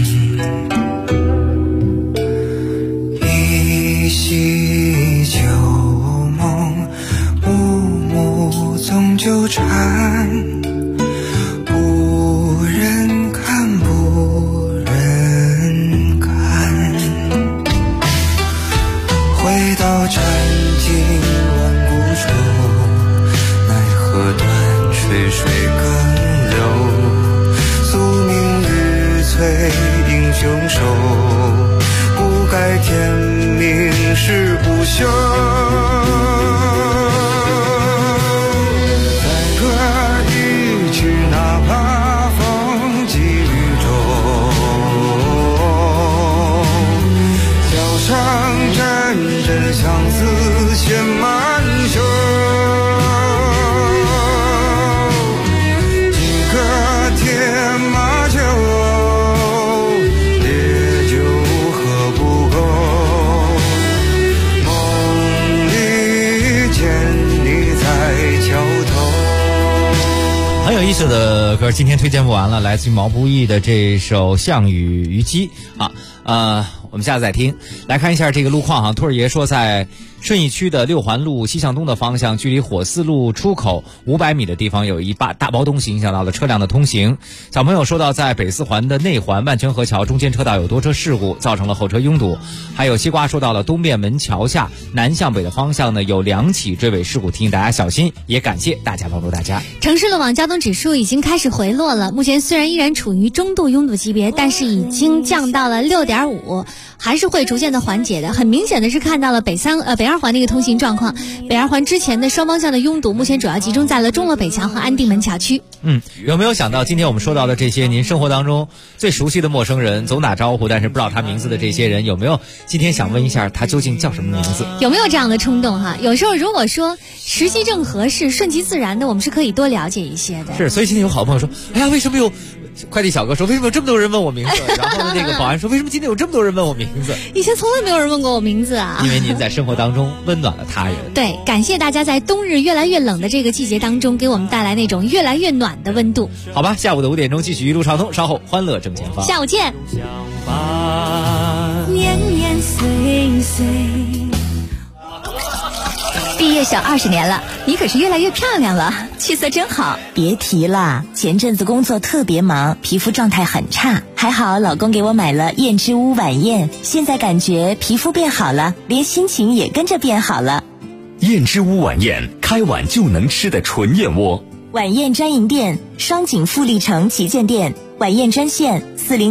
依稀旧梦，暮暮总纠缠，不忍看不忍看，回到战尽万古愁，奈何断水水更流，宿命日催英雄手，不改天命誓不休。载歌一曲，哪怕风起雨骤，桥上阵阵相思牵满袖。 很有意思的歌，今天推荐不完了，来自于毛不易的这首《项羽虞姬》我们下次再听。来看一下这个路况兔儿爷说，在顺义区的六环路西向东的方向，距离火四路出口500米的地方有一大包东西影响到了车辆的通行。小朋友说到，在北四环的内环万泉河桥中间车道有多车事故，造成了后车拥堵。还有西瓜说到了东便门桥下南向北的方向呢，有2起追尾事故，提醒大家小心，也感谢大家帮助大家。 城市路网交通指数已经开始回落了，目前虽然依然处于中度拥堵级别，但是已经降到了6.5，还是会逐渐的缓解的。很明显的是看到了北二环的一个通行状况，北二环之前的双方向的拥堵目前主要集中在了钟楼北桥和安定门桥区。 有没有想到今天我们说到的这些您生活当中最熟悉的陌生人，总打招呼但是不知道他名字的这些人，有没有今天想问一下他究竟叫什么名字？ 有没有这样的冲动哈？有时候如果说时机正合适，顺其自然的，我们是可以多了解一些的。 是，所以今天有好朋友说，哎呀，为什么有快递小哥说为什么有这么多人问我名字？然后呢，这个保安说为什么今天有这么多人问我名字？ 以前从来没有人问过我名字啊。 因为您在生活当中温暖了他人。 对，感谢大家在冬日越来越冷的这个季节当中，给我们带来那种越来越暖的温度。 好吧，下午的5点钟继续一路畅通，稍后欢乐正前方。 下午见。 年年岁岁。毕业小20年了，你可是越来越漂亮了，气色真好。 别提了，前阵子工作特别忙，皮肤状态很差，还好老公给我买了燕之屋晚宴，现在感觉皮肤变好了，连心情也跟着变好了。 燕之屋晚宴，开碗就能吃的纯燕窝。 晚宴专营店，双井富力城旗舰店，晚宴专线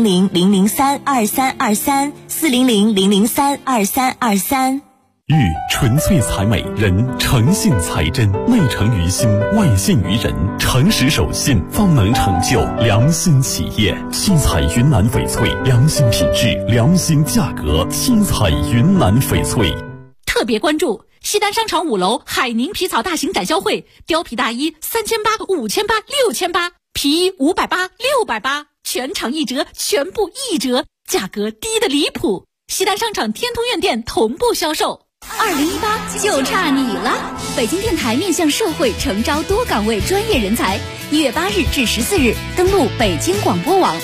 400-003-2323，400-003-2323。 玉纯粹才美，人诚信才真，内诚于心，外信于人，诚实守信，方能成就良心企业。七彩云南翡翠，良心品质，良心价格，七彩云南翡翠。 特别关注西单商场5楼海宁皮草大型展销会，貂皮大衣3800、5800、6800，皮衣580、680，全场1折，全部1折，价格低的离谱。西单商场天通苑店同步销售。 2018就差你了！北京电台面向社会，诚招多岗位专业人才。1月8日至14日，登录北京广播网